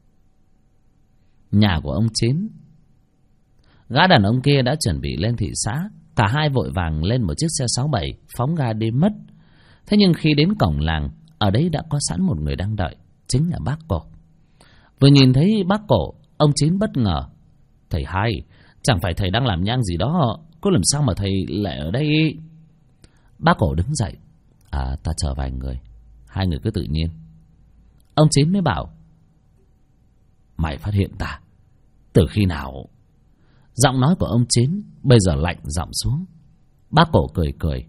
S1: Nhà của ông Chín. Gã đàn ông kia đã chuẩn bị lên thị xã. Cả hai vội vàng lên một chiếc xe 67 phóng ga đi mất. Thế nhưng khi đến cổng làng, ở đấy đã có sẵn một người đang đợi, chính là bác cổ. Vừa nhìn thấy bác cổ, ông Chín bất ngờ. Thầy hai, chẳng phải thầy đang làm nhang gì đó, có làm sao mà thầy lại ở đây? Bác cổ đứng dậy. Ta chờ vài người, hai người cứ tự nhiên. Ông Chín mới bảo, mày phát hiện ta từ khi nào? Giọng nói của ông Chín bây giờ lạnh giọng xuống. Bác cổ cười cười.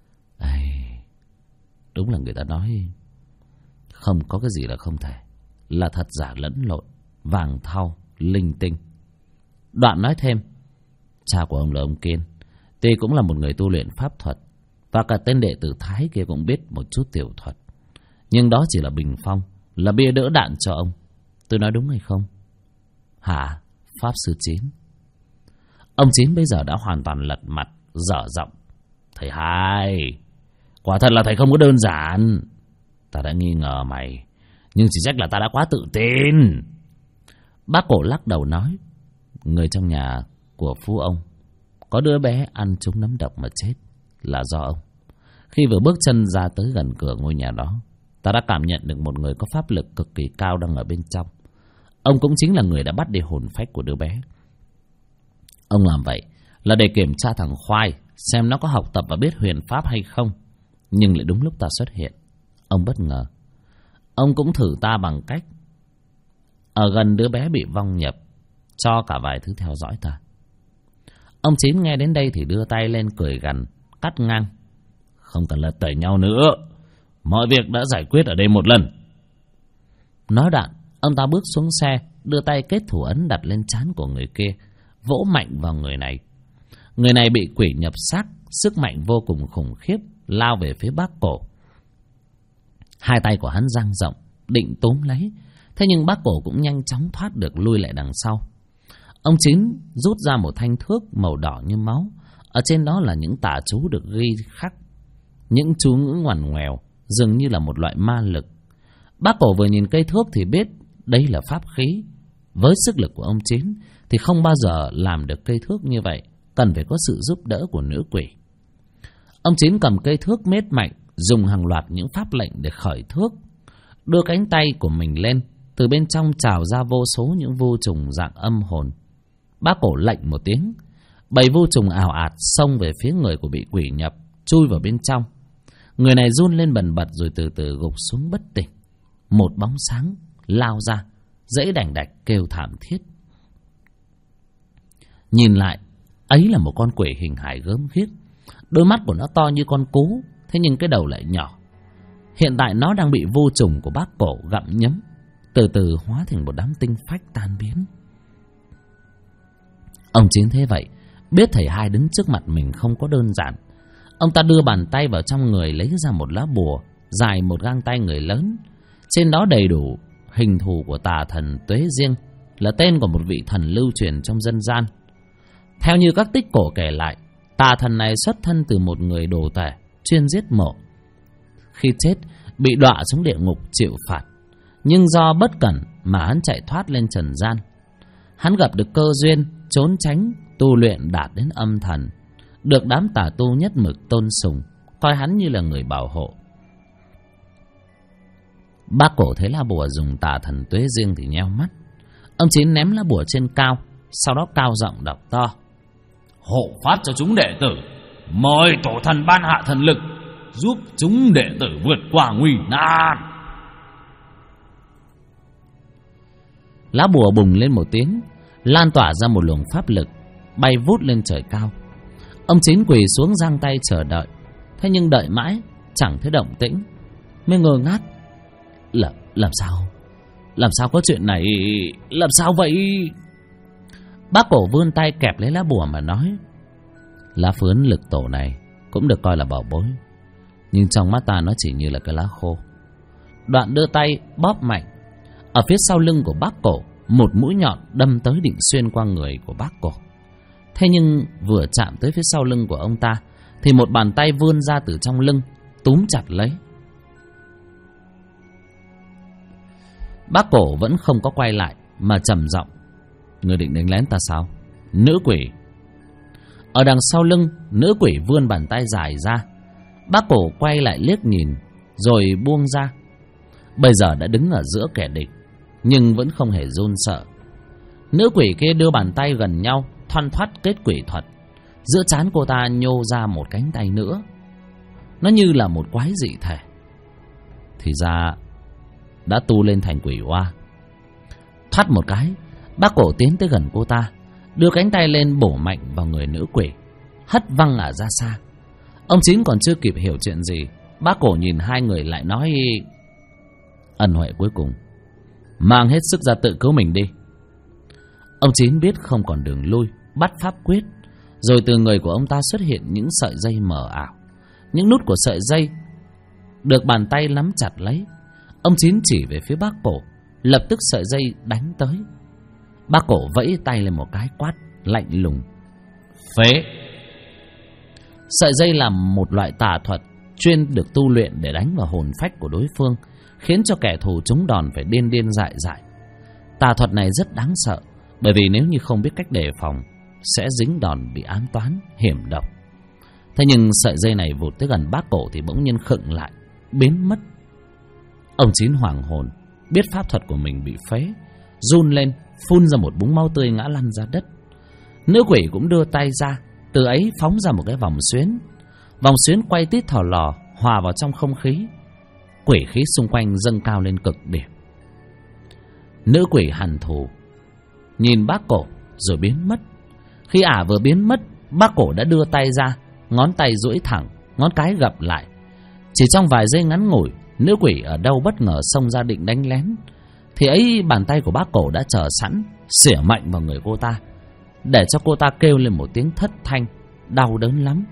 S1: Đúng là người ta nói không có cái gì là không thể, là thật giả lẫn lộn, vàng thau linh tinh. Đoạn nói thêm, cha của ông là ông Kiên, tuy cũng là một người tu luyện pháp thuật, và cả tên đệ tử Thái kia cũng biết một chút tiểu thuật, nhưng đó chỉ là bình phong, là bia đỡ đạn cho ông. Tôi nói đúng hay không? Hả, Pháp Sư Chín? Ông Chín bây giờ đã hoàn toàn lật mặt, dở giọng. Thầy hai, quả thật là thầy không có đơn giản. Ta đã nghi ngờ mày, nhưng chỉ trách là ta đã quá tự tin. Bác cổ lắc đầu nói, người trong nhà của phú ông có đứa bé ăn trúng nấm độc mà chết là do ông. Khi vừa bước chân ra tới gần cửa ngôi nhà đó, ta đã cảm nhận được một người có pháp lực cực kỳ cao đang ở bên trong. Ông cũng chính là người đã bắt đi hồn phách của đứa bé. Ông làm vậy là để kiểm tra thằng Khoai, xem nó có học tập và biết huyền pháp hay không. Nhưng lại đúng lúc ta xuất hiện, ông bất ngờ. Ông cũng thử ta bằng cách ở gần đứa bé bị vong nhập, cho cả vài thứ theo dõi ta. Ông Chín nghe đến đây thì đưa tay lên cười gằn, cắt ngang. Không cần lật tẩy nhau nữa, mọi việc đã giải quyết ở đây một lần. Nói đoạn, ông ta bước xuống xe, đưa tay kết thủ ấn đặt lên trán của người kia, vỗ mạnh vào người này. Người này bị quỷ nhập xác, sức mạnh vô cùng khủng khiếp, lao về phía bác cổ. Hai tay của hắn dang rộng, định túm lấy. Thế nhưng bác cổ cũng nhanh chóng thoát được, lui lại đằng sau. Ông Chín rút ra một thanh thước màu đỏ như máu. Ở trên đó là những tả chú được ghi khắc, những chú ngữ ngoằn ngoèo, dường như là một loại ma lực. Bác Cổ vừa nhìn cây thước thì biết đây là pháp khí. Với sức lực của ông Chín thì không bao giờ làm được cây thước như vậy, cần phải có sự giúp đỡ của nữ quỷ. Ông Chín cầm cây thước mết mạnh, dùng hàng loạt những pháp lệnh để khởi thước. Đưa cánh tay của mình lên, từ bên trong trào ra vô số những vô trùng dạng âm hồn. Bác Cổ lệnh một tiếng, bầy vô trùng ào ạt xông về phía người của bị quỷ nhập, chui vào bên trong. Người này run lên bần bật rồi từ từ gục xuống bất tỉnh. Một bóng sáng lao ra, dãy đành đạch kêu thảm thiết. Nhìn lại, ấy là một con quỷ hình hài gớm ghiếc. Đôi mắt của nó to như con cú, thế nhưng cái đầu lại nhỏ. Hiện tại nó đang bị vô trùng của Bác Cổ gặm nhấm, từ từ hóa thành một đám tinh phách tan biến. Ông Chín thế vậy, biết thầy hai đứng trước mặt mình không có đơn giản. Ông ta đưa bàn tay vào trong người, lấy ra một lá bùa dài một gang tay người lớn. Trên đó đầy đủ hình thù của tà thần Tuế Riêng, là tên của một vị thần lưu truyền trong dân gian. Theo như các tích cổ kể lại, tà thần này xuất thân từ một người đồ tể chuyên giết mộ. Khi chết bị đọa xuống địa ngục chịu phạt, nhưng do bất cẩn mà hắn chạy thoát lên trần gian. Hắn gặp được cơ duyên trốn tránh, tu luyện đạt đến âm thần, được đám tà tu nhất mực tôn sùng, coi hắn như là người bảo hộ. Bác Cổ thấy lá bùa dùng tà thần Tuế Riêng thì nheo mắt. Ông Chín ném lá bùa trên cao, sau đó cao giọng đọc to:
S3: hộ pháp cho chúng đệ tử, mời tổ thần ban hạ thần lực, giúp chúng đệ tử vượt qua nguy nan.
S1: Lá bùa bùng lên một tiếng, lan tỏa ra một luồng pháp lực, bay vút lên trời cao. Ông Chín quỳ xuống giang tay chờ đợi. Thế nhưng đợi mãi chẳng thấy động tĩnh, mới ngơ ngác. Làm sao có chuyện này? Làm sao vậy? Bác Cổ vươn tay kẹp lấy lá bùa mà nói: lá phướn lực tổ này cũng được coi là bảo bối, nhưng trong mắt ta nó chỉ như là cái lá khô. Đoạn đưa tay bóp mạnh. Ở phía sau lưng của Bác Cổ, một mũi nhọn đâm tới định xuyên qua người của Bác Cổ. Thế nhưng vừa chạm tới phía sau lưng của ông ta thì một bàn tay vươn ra từ trong lưng, túm chặt lấy. Bác Cổ vẫn không có quay lại mà trầm giọng: người định đánh lén ta sao? Nữ quỷ. Ở đằng sau lưng, nữ quỷ vươn bàn tay dài ra. Bác Cổ quay lại liếc nhìn rồi buông ra. Bây giờ đã đứng ở giữa kẻ địch, nhưng vẫn không hề run sợ. Nữ quỷ kia đưa bàn tay gần nhau, thoăn thoắt kết quỷ thuật. Giữa trán cô ta nhô ra một cánh tay nữa, nó như là một quái dị thể. Thì ra đã tu lên thành quỷ oa. Thoát một cái, Bác Cổ tiến tới gần cô ta, đưa cánh tay lên bổ mạnh vào người nữ quỷ, hất văng ả ra xa. Ông Chín còn chưa kịp hiểu chuyện gì, Bác Cổ nhìn hai người lại nói: ân huệ cuối cùng, mang hết sức ra tự cứu mình đi. Ông Chín biết không còn đường lui, bắt pháp quyết. Rồi từ người của ông ta xuất hiện những sợi dây mờ ảo. Những nút của sợi dây được bàn tay nắm chặt lấy. Ông Chín chỉ về phía Bác Cổ, lập tức sợi dây đánh tới. Bác Cổ vẫy tay lên một cái, quát lạnh lùng: phế. Sợi dây là một loại tà thuật chuyên được tu luyện để đánh vào hồn phách của đối phương, khiến cho kẻ thù trúng đòn phải điên điên dại dại. Tà thuật này rất đáng sợ, bởi vì nếu như không biết cách đề phòng sẽ dính đòn bị ám toán hiểm độc. Thế nhưng sợi dây này vụt tới gần Bác Cổ thì bỗng nhiên khựng lại, biến mất. Ông Chín hoảng hồn, biết pháp thuật của mình bị phế, run lên, phun ra một búng máu tươi ngã lăn ra đất. Nữ quỷ cũng đưa tay ra, từ ấy phóng ra một cái vòng xuyến. Vòng xuyến quay tít thò lò, hòa vào trong không khí. Quỷ khí xung quanh dâng cao lên cực điểm. Nữ quỷ hằn thù nhìn Bác Cổ rồi biến mất. Khi ả vừa biến mất, Bác Cổ đã đưa tay ra, ngón tay duỗi thẳng, ngón cái gập lại. Chỉ trong vài giây ngắn ngủi, nữ quỷ ở đâu bất ngờ xông ra định đánh lén, thì ấy bàn tay của Bác Cổ đã chờ sẵn, xỉa mạnh vào người cô ta, để cho cô ta kêu lên một tiếng thất thanh, đau đớn lắm.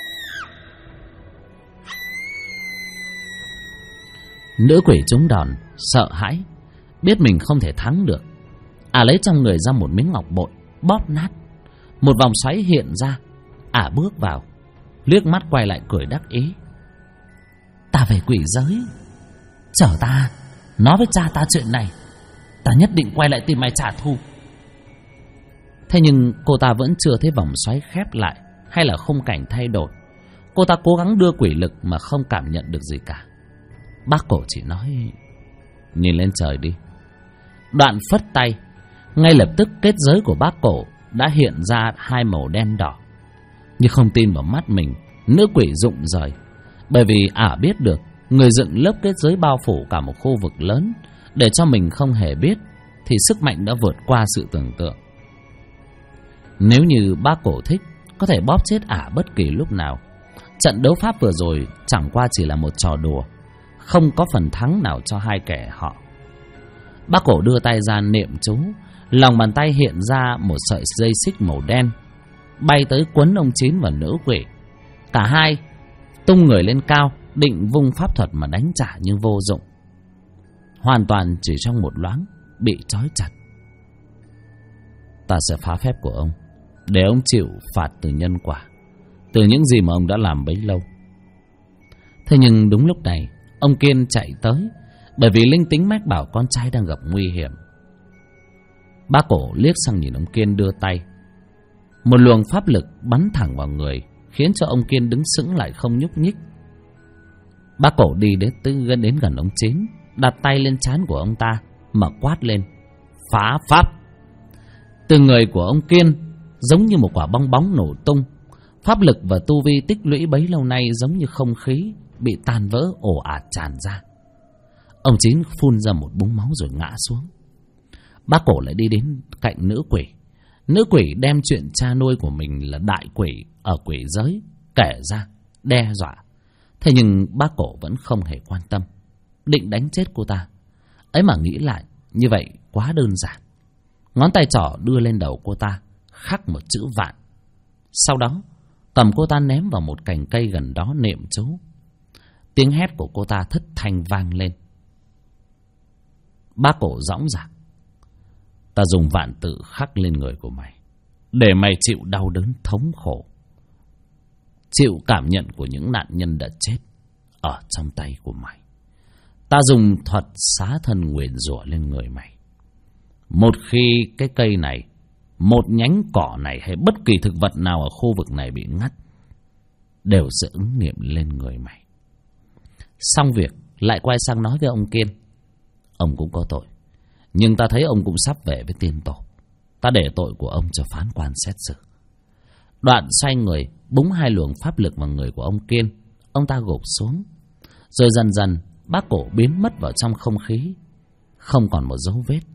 S1: Nữ quỷ trúng đòn, sợ hãi, biết mình không thể thắng được. Lấy trong người ra một miếng ngọc bội, bóp nát. Một vòng xoáy hiện ra. Bước vào, liếc mắt quay lại cười đắc ý. Ta về quỷ giới, chở ta, nói với cha ta chuyện này. Ta nhất định quay lại tìm mày trả thù. Thế nhưng cô ta vẫn chưa thấy vòng xoáy khép lại hay là khung cảnh thay đổi. Cô ta cố gắng đưa quỷ lực mà không cảm nhận được gì cả. Bác Cổ chỉ nói: nhìn lên trời đi. Đoạn phất tay, ngay lập tức kết giới của bác Cổ đã hiện ra hai màu đen đỏ. Nhưng không tin vào mắt mình, nữ quỷ rụng rời. Bởi vì biết được người dựng lớp kết giới bao phủ cả một khu vực lớn, để cho mình không hề biết, thì sức mạnh đã vượt qua sự tưởng tượng. Nếu như bác Cổ thích, có thể bóp chết bất kỳ lúc nào. Trận đấu pháp vừa rồi chẳng qua chỉ là một trò đùa, không có phần thắng nào cho hai kẻ họ. Bác Cổ đưa tay ra niệm chú, lòng bàn tay hiện ra một sợi dây xích màu đen, bay tới quấn ông Chín và nữ quỷ. Cả hai tung người lên cao, định vung pháp thuật mà đánh trả nhưng vô dụng. Hoàn toàn chỉ trong một loáng bị trói chặt. Ta sẽ phá phép của ông, để ông chịu phạt từ nhân quả, từ những gì mà ông đã làm bấy lâu. Thế nhưng đúng lúc này, ông Kiên chạy tới, bởi vì linh tính mách bảo con trai đang gặp nguy hiểm. Bác Cổ liếc sang nhìn ông Kiên đưa tay. Một luồng pháp lực bắn thẳng vào người, khiến cho ông Kiên đứng sững lại không nhúc nhích. Bác Cổ đi đến gần ông Chín, đặt tay lên trán của ông ta mà quát lên: phá pháp! Từ người của ông Kiên giống như một quả bong bóng nổ tung. Pháp lực và tu vi tích lũy bấy lâu nay giống như không khí bị tan vỡ ồ ạt tràn ra. Ông Chín phun ra một búng máu rồi ngã xuống. Bác Cổ lại đi đến cạnh nữ quỷ. Nữ quỷ đem chuyện cha nuôi của mình là đại quỷ ở quỷ giới kể ra, đe dọa. Thế nhưng bác Cổ vẫn không hề quan tâm, định đánh chết cô ta. Ấy mà nghĩ lại, như vậy quá đơn giản. Ngón tay trỏ đưa lên đầu cô ta, khắc một chữ vạn. Sau đó cầm cô ta ném vào một cành cây gần đó niệm chú. Tiếng hét của cô ta thất thanh vang lên. Bác Cổ dõng dạc: ta dùng vạn tự khắc lên người của mày, để mày chịu đau đớn thống khổ, chịu cảm nhận của những nạn nhân đã chết ở trong tay của mày. Ta dùng thuật xá thân nguyền rủa lên người mày. Một khi cái cây này, một nhánh cỏ này hay bất kỳ thực vật nào ở khu vực này bị ngắt, đều sẽ ứng nghiệm lên người mày. Xong việc, lại quay sang nói với ông Kiên: ông cũng có tội, nhưng ta thấy ông cũng sắp về với tiên tổ. Ta để tội của ông cho phán quan xét xử. Đoạn xoay người, búng hai luồng pháp lực vào người của ông Kiên. Ông ta gục xuống. Rồi dần dần, bác Cổ biến mất vào trong không khí, không còn một dấu vết.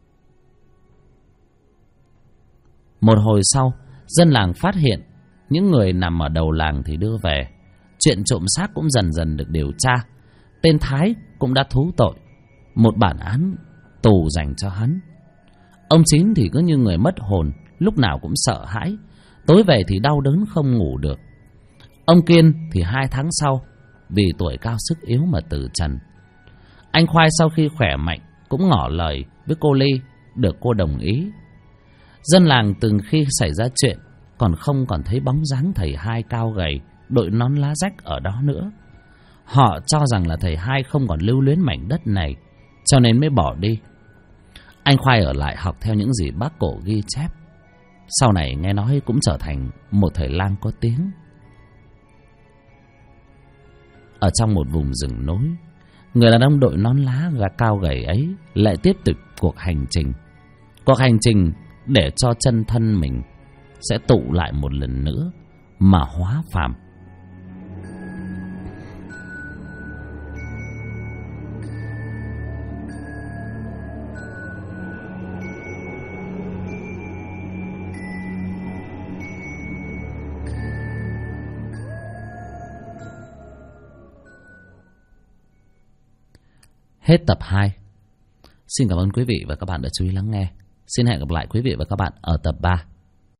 S1: Một hồi sau, dân làng phát hiện những người nằm ở đầu làng thì đưa về. Chuyện trộm xác cũng dần dần được điều tra. Tên Thái cũng đã thú tội, một bản án tù dành cho hắn. Ông Chín thì cứ như người mất hồn, lúc nào cũng sợ hãi, tối về thì đau đớn không ngủ được. Ông Kiên thì 2 tháng sau vì tuổi cao sức yếu mà từ trần. Anh Khoai sau khi khỏe mạnh cũng ngỏ lời với cô Ly, được cô đồng ý. Dân làng từng khi xảy ra chuyện còn không còn thấy bóng dáng thầy Hai cao gầy đội nón lá rách ở đó nữa. Họ cho rằng là thầy Hai không còn lưu luyến mảnh đất này, cho nên mới bỏ đi. Anh Khoai ở lại học theo những gì bác Cổ ghi chép. Sau này nghe nói cũng trở thành một thầy lang có tiếng. Ở trong một vùng rừng núi, người đàn ông đội nón lá và cao gầy ấy lại tiếp tục cuộc hành trình. Cuộc hành trình để cho chân thân mình sẽ tụ lại một lần nữa mà hóa phàm. Hết tập 2. Xin cảm ơn quý vị và các bạn đã chú ý lắng nghe. Xin hẹn gặp lại quý vị và các bạn ở tập 3.